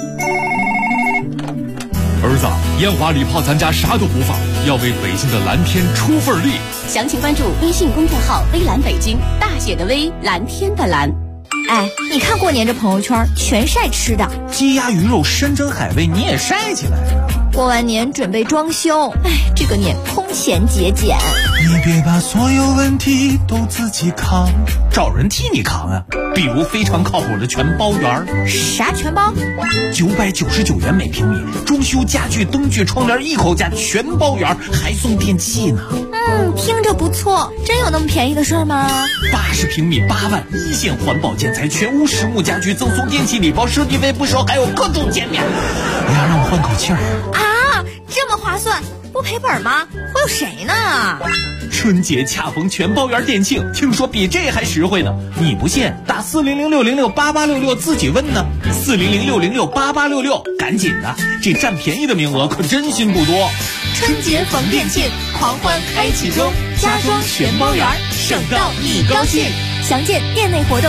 儿子，烟花礼炮咱家啥都不放，要为北京的蓝天出份力。 详情关注微信公众号微蓝北京，大写的微，蓝天的蓝。哎，你看过年这朋友圈全晒吃的， 鸡鸭鱼肉、山珍海味，你也晒起来呀！ 过完年准备装修，哎，这个年空前节俭。 你别把所有问题都自己扛，找人替你扛啊！比如非常靠谱的全包园。 啥全包 ？999元每平米，装修家具、灯具、窗帘一口价，全包园，还送电器呢。 听着不错，真有那么便宜的事儿吗 ？80平米8万，一线环保建材，全屋实木家具，赠送电器礼包，设计费不收，还有各种减免。哎呀，让我换口气儿啊！这么划算，不赔本吗？会有谁呢？ 春节恰逢全包园店庆，听说比这还实惠呢。你不信，打400-606-8866自己问呢。400-606-8866，赶紧的，这占便宜的名额可真心不多。 春节逢店庆，狂欢开启中，家装全包园，省到你高兴。详见店内活动。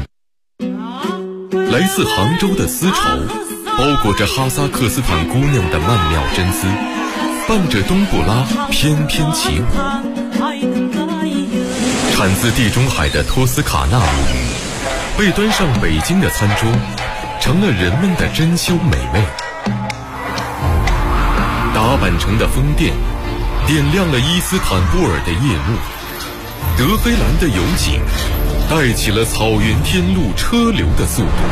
来自杭州的丝绸，包裹着哈萨克斯坦姑娘的曼妙真丝，伴着冬不拉翩翩起舞。产自地中海的托斯卡纳母语，被端上北京的餐桌，成了人们的珍馐美味。达坂城的风电点亮了伊斯坦布尔的夜幕，德黑兰的油井带起了草原天路车流的速度，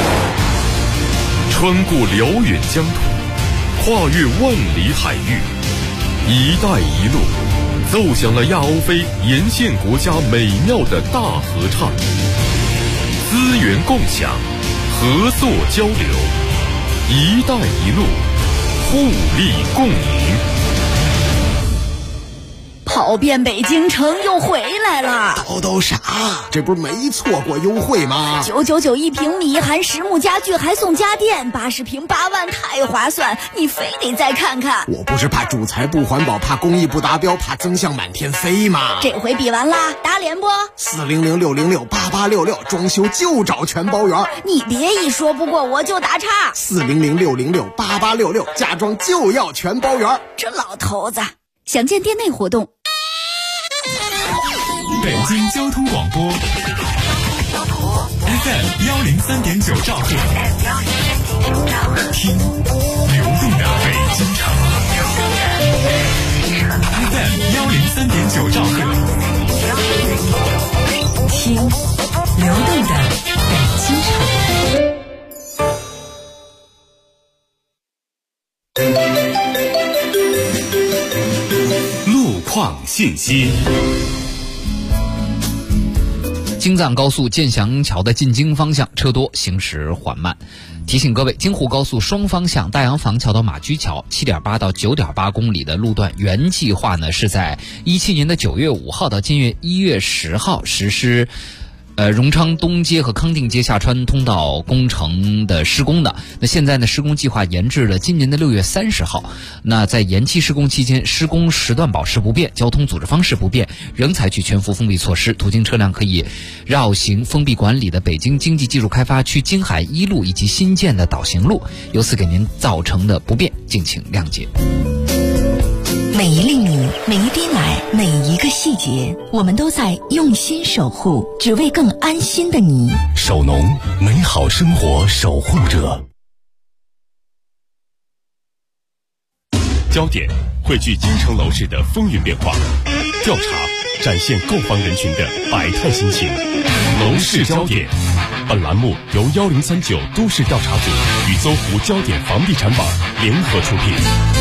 穿过辽远疆土，跨越万里海域，一带一路奏响了亚欧非沿线国家美妙的大合唱，资源共享，合作交流，一带一路互利共赢。 跑跑遍北京城又回来了。 叨啥？这不是没错过优惠吗 ？999一平米，含实木家具还送家电，80平8万，太划算！你非得再看看。 我不是怕主材不环保，怕工艺不达标，怕增项满天飞吗？ 这回比完啦，打脸不？400-606-8866，装修就找全包圆。你别一说不过我就打岔。 400-606-8866，家装就要全包圆。 这老头子，详见店内活动。 北京交通广播 FM 103.9兆赫，听流动的北京城。FM 103.9兆赫， 听流动的北京城。 路况信息。 京藏高速建祥桥的进京方向车多，行驶缓慢。提醒各位，京沪高速双方向大洋坊桥到马驹桥 7.8 到 9.8 公里的路段，原计划呢是在17年的9月5号到今月1月10号实施荣昌东街和康定街下穿通道工程的施工的。那现在呢，施工计划延至了今年的6月30号。那在延期施工期间，施工时段保持不变，交通组织方式不变，仍采取全幅封闭措施。途经车辆可以绕行封闭管理的北京经济技术开发区京海一路以及新建的导行路，由此给您造成的不便，敬请谅解。 每一粒米，每一滴奶，每一个细节，我们都在用心守护，只为更安心的你。 守农，美好生活守护者。焦点汇聚京城楼市的风云变化，调查展现购房人群的百态心情。楼市焦点，本栏目由1039都市调查组与搜狐焦点房地产网联合出品。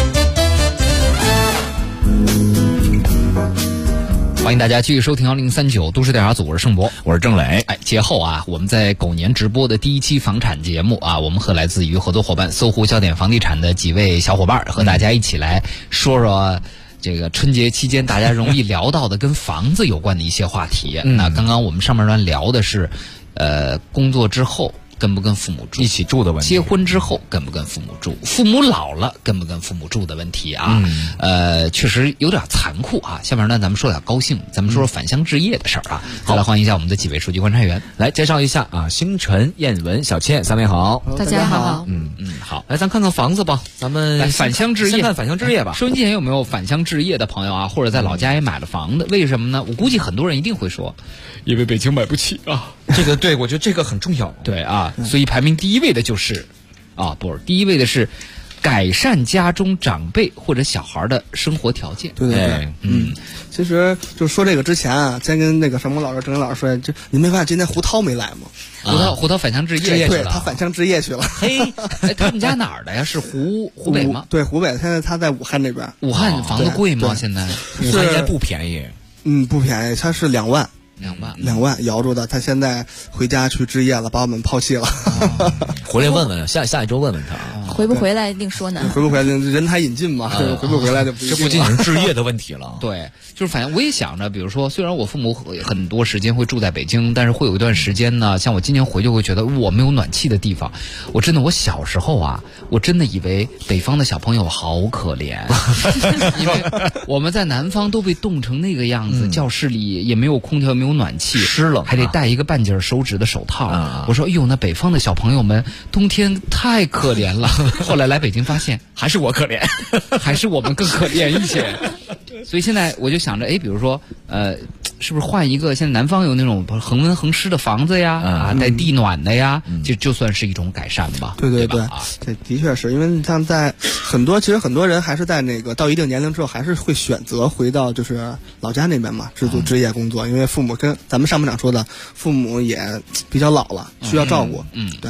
欢迎大家继续收听1039都市调查组，我是盛博， 我是郑磊。 节后啊，我们在狗年直播的第一期房产节目啊，我们和来自于合作伙伴搜狐焦点房地产的几位小伙伴，和大家一起来说说这个春节期间大家容易聊到的跟房子有关的一些话题。那刚刚我们上半段聊的是工作之后跟不跟父母住， 一起住的问题， 结婚之后跟不跟父母住，父母老了跟不跟父母住的问题啊。确实有点残酷啊。下面呢，咱们说点高兴，咱们说说返乡置业的事儿啊。再来欢迎一下我们的几位数据观察员， 来介绍一下啊，星辰、燕文、小倩，三位好。 大家好。 好， 来咱看看房子吧，咱们来返乡置业， 先看返乡置业吧。 收音机前有没有返乡置业的朋友啊？或者在老家也买了房子？为什么呢？我估计很多人一定会说，因为北京买不起啊。 这个对，我觉得这个很重要。 对啊，所以排名第一位的就是第一位的是改善家中长辈或者小孩的生活条件。 对，其实就说这个之前啊，先跟那个什么老师、郑老师说，就你没发现今天胡涛没来吗？ 胡涛返乡置业去了， 对，他返乡置业去了。 嘿，他们家哪儿的呀？是湖北吗？ 对，湖北。现在他在武汉那边。 武汉房子贵吗？现在武汉应该不便宜。 不便宜，他是2万。2万摇住的，他现在回家去置业了，把我们抛弃了。 回来问问，下一周问问他回不回来另说呢。 回不回来人才引进嘛，回不回来就不一定。 这不仅仅是置业的问题了。 对，就是反正我也想着，比如说，虽然我父母很多时间会住在北京，但是会有一段时间呢，像我今年回就会觉得我没有暖气的地方。我小时候啊，我真的以为北方的小朋友好可怜，因为我们在南方都被冻成那个样子，教室里也没有空调，没有暖气， 湿冷， 还得戴一个半截手指的手套。我说，哎呦，那北方的小朋友们冬天太可怜了。后来来北京发现， 还是我可怜， 还是我们更可怜一些。所以现在我就想着，比如说，是不是换一个？现在南方有那种恒温恒湿的房子呀，带地暖的呀，就算是一种改善吧。 对，这的确是因为你像在其实很多人还是在那个到一定年龄之后，还是会选择回到就是老家那边嘛，置业工作，因为父母跟咱们上半场说的，父母也比较老了，需要照顾。 对。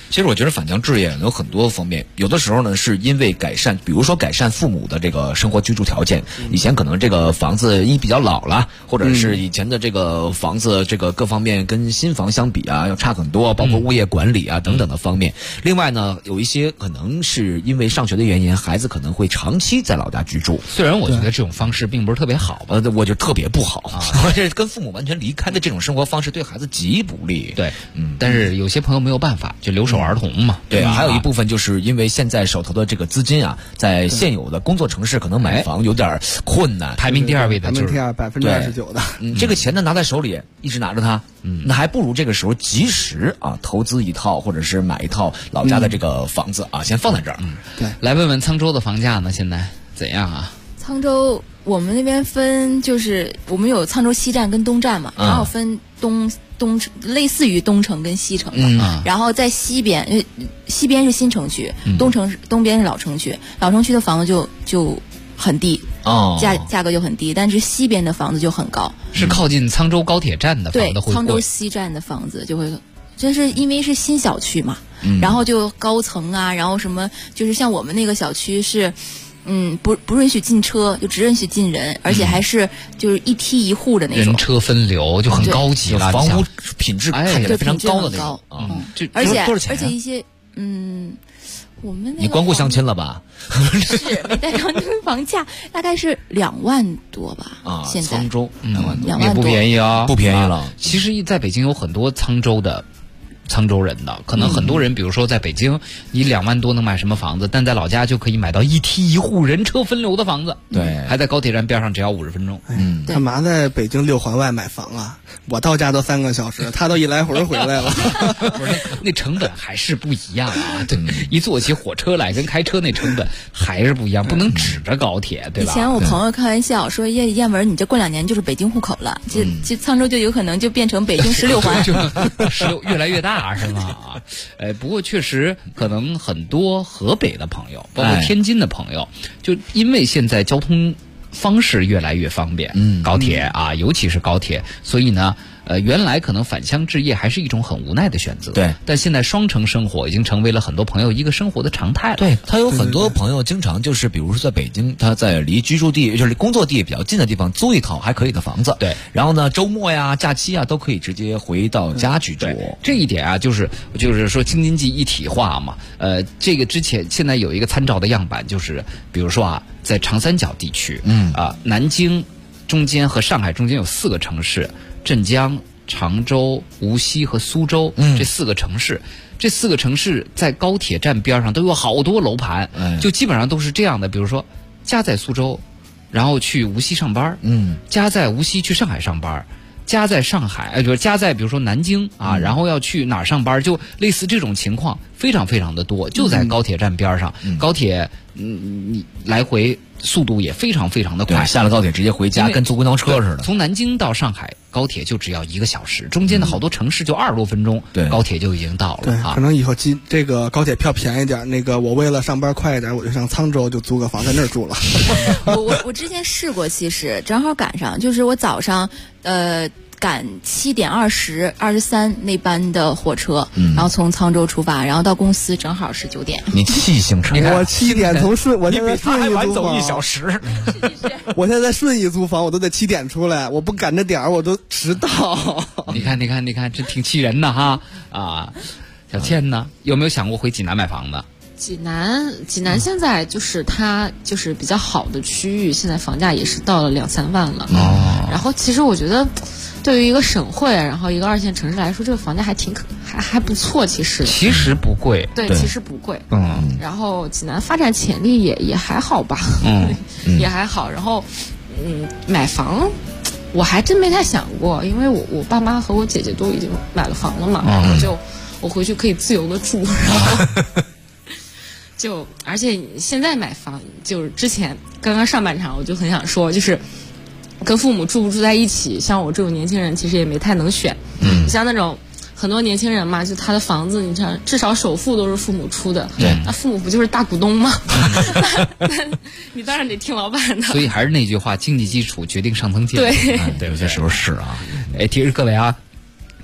其实我觉得返乡置业有很多方面，有的时候呢是因为改善，比如说改善父母的这个生活居住条件。以前可能这个房子比较老了，或者是以前的这个房子这个各方面跟新房相比啊要差很多，包括物业管理啊等等的方面。另外呢，有一些可能是因为上学的原因，孩子可能会长期在老家居住。 虽然我觉得这种方式并不是特别好吧， 我觉得特别不好啊，这跟父母完全离开的这种生活方式对孩子极不利。 对，但是有些朋友没有办法，就留守儿童嘛。 对，还有一部分就是因为现在手头的这个资金啊，在现有的工作城市可能买房有点困难， 排名第2位的就是排名第2 29%的。 这个钱呢拿在手里，一直拿着它，那还不如这个时候及时啊投资一套，或者是买一套老家的这个房子啊，先放在这儿。 对， 来问问沧州的房价呢，现在怎样啊？ 沧州我们那边分，就是我们有沧州西站跟东站嘛，然后分东类似于东城跟西城的，然后在西边，西边是新城区，东边是老城区，老城区的房子就很低，价格就很低，但是西边的房子就很高， 是靠近沧州高铁站的房子会贵。 对，沧州西站的房子就会，这是因为是新小区嘛，然后就高层啊，然后什么就是像我们那个小区是。不允许进车，就只允许进人，而且还是就是一梯一户的那种， 人车分流，就很高级了， 房屋品质看起来非常高的那种。 而且一些我们那个你光顾相亲了吧？ 是没带上房价，大概是2万多吧。现在沧州2万多， 也不便宜啊， 不便宜了。 其实在北京有很多沧州人的，可能很多人，比如说在北京，你2万多能买什么房子？但在老家就可以买到一梯一户、人车分流的房子。 对， 还在高铁站边上，只要50分钟。 干嘛在北京6环外买房啊？我到家都3个小时，他都1来回回来了。 不是，那成本还是不一样啊。对，一坐起火车来，跟开车那成本还是不一样，不能指着高铁，对吧？ 以前我朋友开玩笑说：“燕文，你这过2年就是北京户口了，这沧州就有可能就变成北京16环， 就16越来越大。”是吗？不过确实可能很多河北的朋友，包括天津的朋友，就因为现在交通方式越来越方便，高铁啊，尤其是高铁，所以呢，原来可能返乡置业还是一种很无奈的选择， 对。 但现在双城生活已经成为了很多朋友一个生活的常态了。 对，他有很多朋友经常就是，比如说在北京，他在离居住地就是工作地比较近的地方租一套还可以的房子， 对。 然后呢，周末呀、假期啊都可以直接回到家居住。 这一点啊，就是说京津冀一体化嘛。这个之前现在有一个参照的样板，就是比如说啊，在长三角地区，南京中间和上海中间有4个城市。镇江、常州、无锡和苏州，这4个城市，这4个城市在高铁站边上都有好多楼盘，就基本上都是这样的。比如说，家在苏州，然后去无锡上班，家在无锡去上海上班，家在上海，就是家在比如说南京啊，然后要去哪儿上班，就类似这种情况非常非常的多，就在高铁站边上，高铁你来回速度也非常非常的快， 下了高铁直接回家，跟坐公交车似的。 从南京到上海高铁就只要1个小时，中间的好多城市就20多分钟，高铁就已经到了。 对，可能以后这个高铁票便宜点，那个我为了上班快一点，我就上沧州就租个房在那儿住了。 我之前试过，其实正好赶上，就是我早上赶7点20、23那班的火车，然后从沧州出发，然后到公司正好是9点。 你气性长， 我7点从我现在顺义晚走1小时。 我现在顺义租房，我都得7点出来，我不赶着点儿我都迟到。 你看，这挺气人的哈啊！小倩呢，有没有想过回济南买房子？ 济南现在就是它就是比较好的区域，现在房价也是到了2、3万了。然后其实我觉得，对于一个省会，然后一个2线城市来说，这个房价还不错。其实不贵， 对，其实不贵。然后济南发展潜力也还好吧，也还好。然后买房我还真没太想过，因为我爸妈和我姐姐都已经买了房了嘛，我回去可以自由的住，然后而且现在买房，就是之前刚刚上半场我就很想说，就是跟父母住不住在一起，像我这种年轻人其实也没太能选。像那种很多年轻人嘛，就他的房子，你看至少首付都是父母出的，那父母不就是大股东吗？你当然得听老板的。 所以还是那句话，经济基础决定上层建筑。 对， 有些时候是啊。 提示各位啊，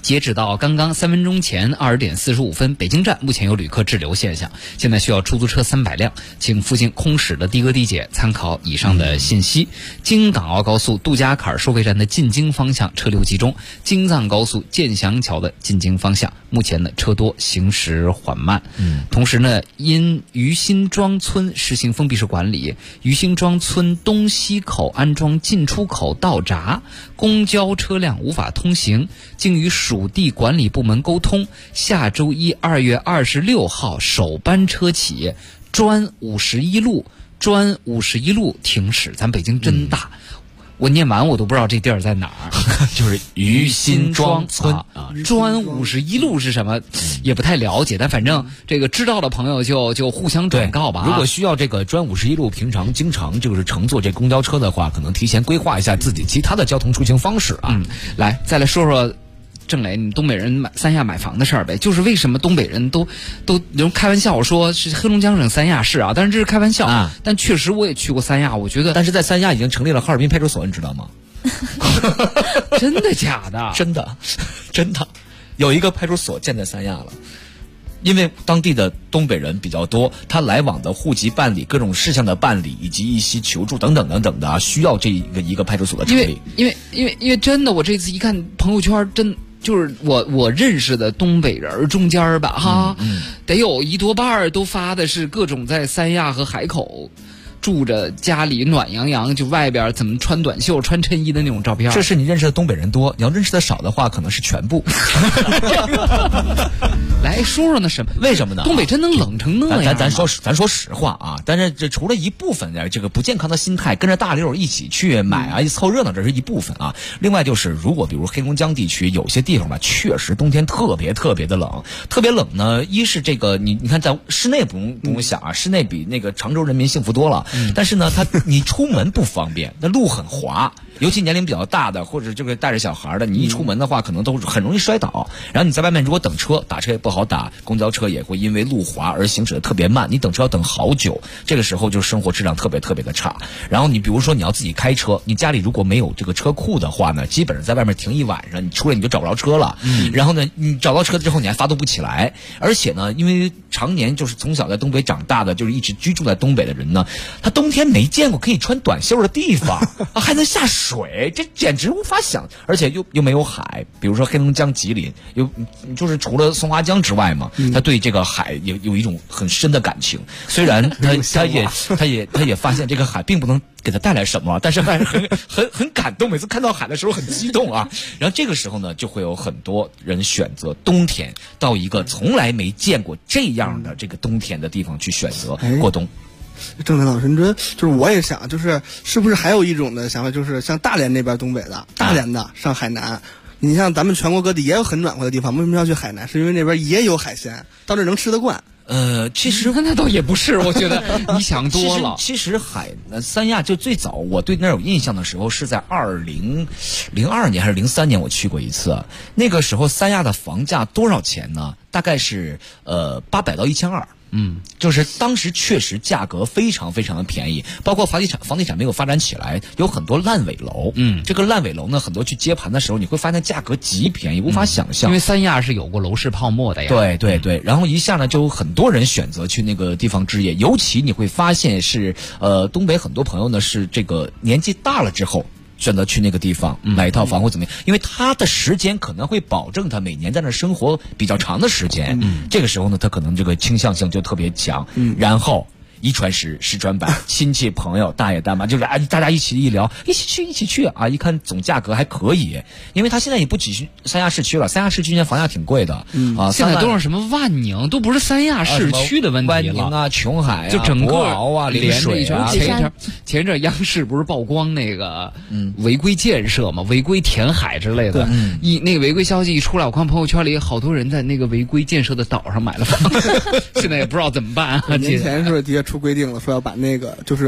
截止到刚刚3分钟前20点45分，北京站目前有旅客滞留现象，现在需要出租车300辆，请附近空驶的的哥地铁参考以上的信息。京港澳高速杜家坎收费站的进京方向车流集中，京藏高速建祥桥的进京方向目前呢车多，行驶缓慢。同时呢，因于辛庄村实行封闭式管理，于辛庄村东西口安装进出口道闸，公交车辆无法通行，经与属地管理部门沟通，下周一2月26号首班车起，专51路停驶。咱北京真大。我念完我都不知道这地儿在哪儿， 就是于辛庄村专51路是什么，也不太了解，但反正这个知道的朋友就互相转告吧。 如果需要这个专51路，平常经常就是乘坐这公交车的话，可能提前规划一下自己其他的交通出行方式啊。 来，再来说说郑磊，你东北人三亚买房的事儿呗，就是为什么东北人都开玩笑说是黑龙江省三亚市啊，但是这是开玩笑啊。但确实我也去过三亚，我觉得， 但是在三亚已经成立了哈尔滨派出所，你知道吗？ 真的假的？ 真的，有一个派出所建在三亚了。因为当地的东北人比较多，他来往的户籍办理、各种事项的办理以及一些求助等等的啊，需要这一个派出所的成立。 因为真的，我这次一看朋友圈，真就是我认识的东北人中间吧哈，得有1多半都发的是各种在三亚和海口住着，家里暖洋洋，就外边怎么穿短袖穿衬衣的那种照片。 这是你认识的东北人多，你要认识的少的话可能是全部。 来说说那什么？ 为什么呢？ 东北真能冷成那样？ 咱说实话啊，但是这除了一部分的这个不健康的心态，跟着大溜一起去买啊，凑热闹，这是一部分啊。另外就是，如果比如黑龙江地区有些地方吧，确实冬天特别的冷，特别冷呢。一是这个你看在室内不用想啊，室内比那个常州人民幸福多了。但是呢，你出门不方便，那路很滑。尤其年龄比较大的，或者这个带着小孩的，你一出门的话，可能都很容易摔倒。然后你在外面如果等车，打车也不好打，公交车也会因为路滑而行驶的特别慢，你等车要等好久。这个时候就生活质量特别的差。然后你比如说你要自己开车，你家里如果没有这个车库的话呢，基本上在外面停一晚上，你出来你就找不着车了。然后呢，你找到车之后你还发动不起来。而且呢，因为常年就是从小在东北长大的，就是一直居住在东北的人呢，他冬天没见过可以穿短袖的地方还能下水，这简直无法想。而且又没有海，比如说黑龙江吉林，就是除了松花江之外嘛，他对这个海有一种很深的感情。虽然他也发现这个海并不能给他带来什么，但是还很感动。每次看到海的时候很激动啊。然后这个时候呢，就会有很多人选择冬天到一个从来没见过这样的这个冬天的地方去选择过冬。 郑楠老师，你觉得就是我也想，是不是还有一种的想法，就是像大连那边东北的，大连的上海南，你像咱们全国各地也有很暖和的地方，为什么要去海南？是因为那边也有海鲜，到这能吃得惯。 其实那倒也不是，我觉得你想多了。 其实三亚就最早我对那儿有印象的时候是在2002年还是03年我去过一次。那个时候三亚的房价多少钱呢？大概是800到1200。就是当时确实价格非常的便宜，包括房地产没有发展起来，有很多烂尾楼。这个烂尾楼呢，很多去接盘的时候，你会发现价格极便宜，无法想象。 因为三亚是有过楼市泡沫的呀。 对，然后一下呢，就有很多人选择去那个地方置业，尤其你会发现是东北很多朋友呢是这个年纪大了之后。选择去那个地方买一套房或怎么样，因为他的时间可能会保证他每年在那生活比较长的时间。这个时候呢，他可能这个倾向性就特别强。然后一传十，十传百，亲戚朋友大爷大妈就是大家一起聊，一起去啊！一看总价格还可以，因为他现在也不仅三亚市区了，三亚市区现在房价挺贵的现在都是什么万宁，都不是三亚市区的问题了。 万宁啊，琼海啊， 就整个博鳌啊，临水啊。 前一阵央视不是曝光那个违规建设嘛，违规填海之类的。那个违规消息一出来，我看朋友圈里好多人在那个违规建设的岛上买了房，现在也不知道怎么办啊。 年前是不是的确出规定了，说要把那个就是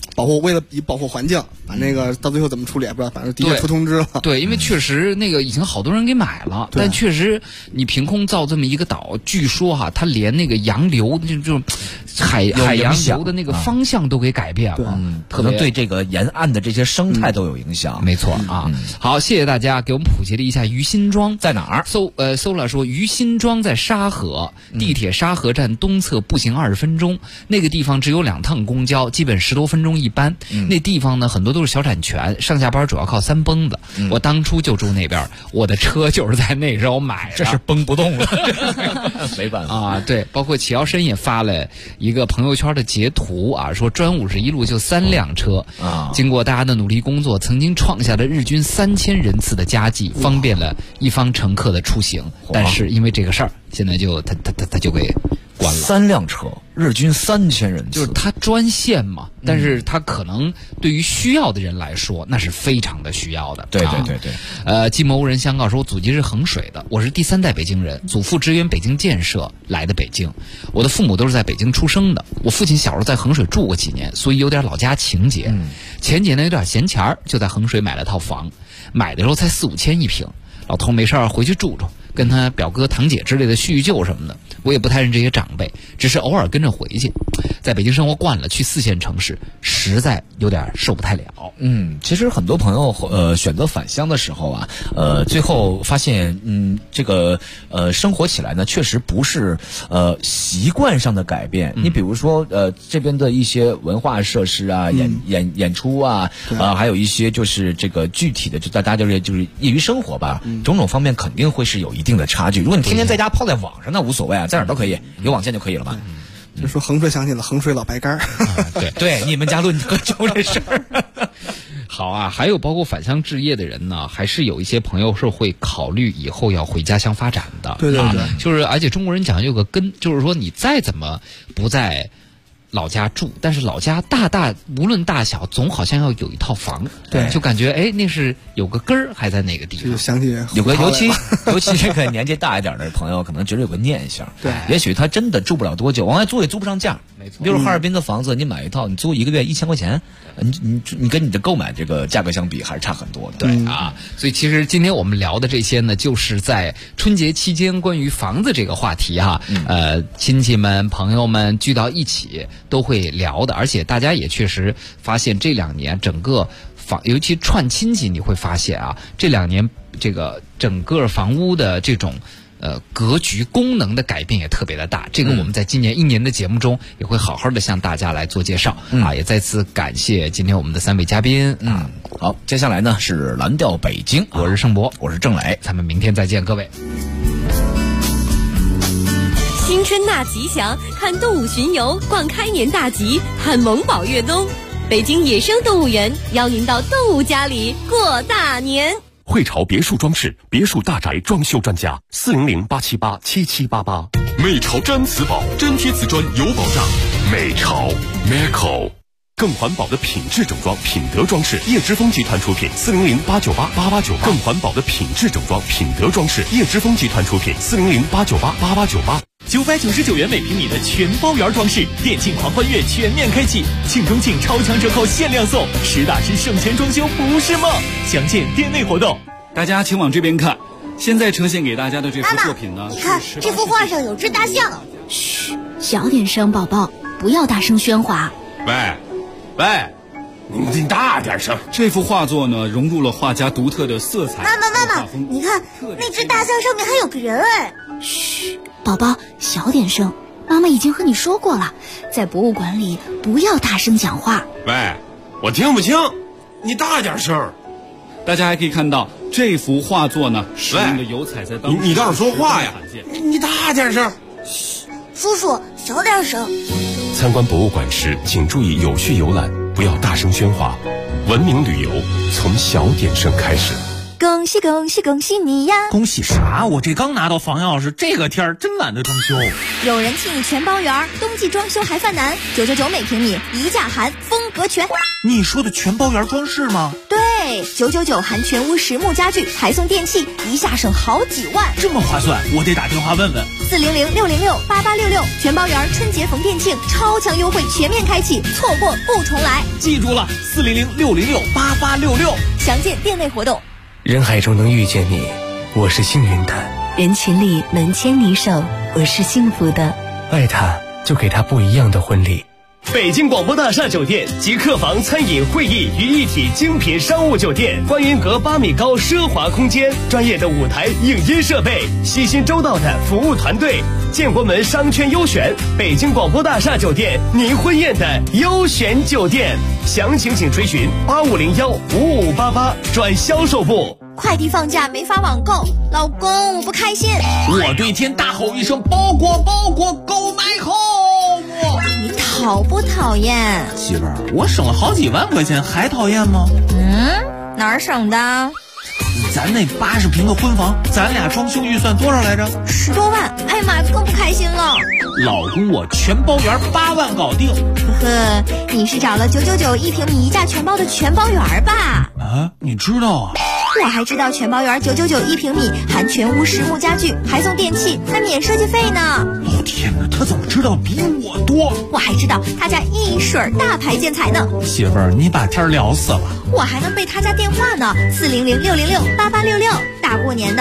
为了保护环境，把那个到最后怎么处理也不知道，反正的确出通知了。 对，因为确实那个已经好多人给买了，但确实你凭空造这么一个岛，据说哈，它连那个洋流这种海洋流的那个方向都给改变了， 可能对这个沿岸的这些生态都有影响。 没错啊。好，谢谢大家给我们普及了一下于辛庄在哪儿。 搜了说于辛庄在沙河，地铁沙河站东侧步行20分钟，那个地方只有2趟公交，基本10多分钟一班。那地方呢很多都是小产权，上下班主要靠3蹦子。我当初就住那边，我的车就是在那时候买的， 这是蹦不动了，没办法啊。对，包括齐尧申也发了一个朋友圈的截图啊，说专51路就3辆车啊，经过大家的努力工作，曾经创下了日均3000人次的佳绩，方便了一方乘客的出行。但是因为这个事儿，现在就他就给关了。 3辆车，日均3000人次， 就是他专线嘛，但是他可能对于需要的人来说，那是非常的需要的。 对。 寂寞无人相告说，我祖籍是衡水的，我是第3代北京人，祖父支援北京建设来的北京，我的父母都是在北京出生的。我父亲小时候在衡水住过几年，所以有点老家情节。前几年有点闲钱儿，就在衡水买了套房，买的时候才4、5千一平，老头没事儿回去住住，跟他表哥堂姐之类的叙旧什么的。我也不太认这些长辈，只是偶尔跟着回去。在北京生活惯了，去4线城市实在有点受不太了。 其实很多朋友选择返乡的时候啊，最后发现这个生活起来呢，确实不是习惯上的改变。你比如说这边的一些文化设施啊，演出啊，还有一些就是这个具体的，就大家就是业余生活吧，种种方面肯定会是有一定的差距。如果你天天在家泡在网上，那无所谓啊，在哪儿都可以，有网线就可以了嘛。 就说衡水想起了衡水老白干对，你们家论喝酒这事儿。好啊，还有包括返乡置业的人呢，还是有一些朋友是会考虑以后要回家乡发展的。 对， 就是而且中国人讲有个根，就是说你再怎么不在老家住，但是老家无论大小，总好像要有一套房。 对， 就感觉那是有个根儿还在那个地方。 就想起有个尤其这个年纪大一点的朋友，可能觉得有个念想。 对， 也许他真的住不了多久，往外租也租不上价。 没错， 比如哈尔滨的房子，你买一套，你租1个月1000块钱，你跟你的购买这个价格相比，还是差很多的。 对啊，所以其实今天我们聊的这些呢，就是在春节期间关于房子这个话题哈，亲戚们、朋友们聚到一起都会聊的，而且大家也确实发现这2年整个尤其串亲戚，你会发现啊，这2年这个整个房屋的这种格局功能的改变也特别的大。这个我们在今年1年的节目中也会好好的向大家来做介绍啊，也再次感谢今天我们的3位嘉宾啊。 好，接下来呢是蓝调北京， 我是盛博， 我是郑磊， 咱们明天再见，各位。 新春大吉祥，看动物巡游，逛开年大吉，看萌宝越冬。北京野生动物园邀您到动物家里过大年。 汇潮别墅装饰，别墅大宅装修专家，400-878-7788。美潮毡瓷宝，粘贴瓷砖有保障。美潮 Meco。更环保的品质整装，品德装饰，叶之峰集团出品，400-898-8898。更环保的品质整装，品德装饰，叶之峰集团出品，400-898-8898。999元每平米的全包圆装饰，店庆狂欢月全面开启，庆中庆超强折扣限量送，实打实省钱装修不是梦。详见店内活动。 大家请往这边看，现在呈现给大家的这幅作品呢， 你看这幅画上有只大象。 嘘，小点声，宝宝，不要大声喧哗。 喂，你大点声！ 这幅画作呢，融入了画家独特的色彩。 妈妈，你看那只大象上面还有个人哎。 嘘，宝宝，小点声。妈妈已经和你说过了，在博物馆里不要大声讲话。 喂，我听不清，你大点声。 大家还可以看到这幅画作呢，使用的油彩在当中。 你倒是说话呀！你大点声。 嘘，叔叔，小点声。 参观博物馆时，请注意有序游览，不要大声喧哗。文明旅游从小点声开始。 恭喜恭喜恭喜你呀！ 恭喜啥？我这刚拿到房钥匙，这个天儿真懒得装修。 有人替你全包圆，冬季装修还犯难，999每平米，一价含，风格全。 你说的全包圆装饰吗？ 对，999含全屋实木家具，还送电器，一下省好几万， 这么划算，我得打电话问问。 400-606-8866，全包圆春节逢店庆，超强优惠全面开启，错过不重来。 记住了，400-606-8866， 详见店内活动。 人海中能遇见你，我是幸运的； 人群里能牵你手，我是幸福的。 爱他，就给他不一样的婚礼。 北京广播大厦酒店集客房、餐饮、会议于一体精品商务酒店，观云阁8米高奢华空间，专业的舞台影音设备，悉心周到的服务团队，建国门商圈优选，北京广播大厦酒店您婚宴的优选酒店。详情请垂询8501-5588转销售部。 快递放假没发网购，老公我不开心。 我对天大吼一声：包裹包裹，Go my home！ 你讨不讨厌？ 媳妇儿，我省了好几万块钱，还讨厌吗？ 哪儿省的？ 咱那80平的婚房，咱俩装修预算多少来着 ？10多万。哎呀妈，更不开心了。 老公，我全包圆8万搞定。 呵呵，你是找了999一平米一价全包的全包圆吧？ 啊，你知道啊？ 我还知道全包圆999一平米，含全屋实木家具，还送电器，还免设计费呢。 老天哪，他怎么知道比我多？ 我还知道他家一水大牌建材呢。 媳妇儿，你把天聊死了。 我还能背他家电话呢，400-606-8866。大过年的。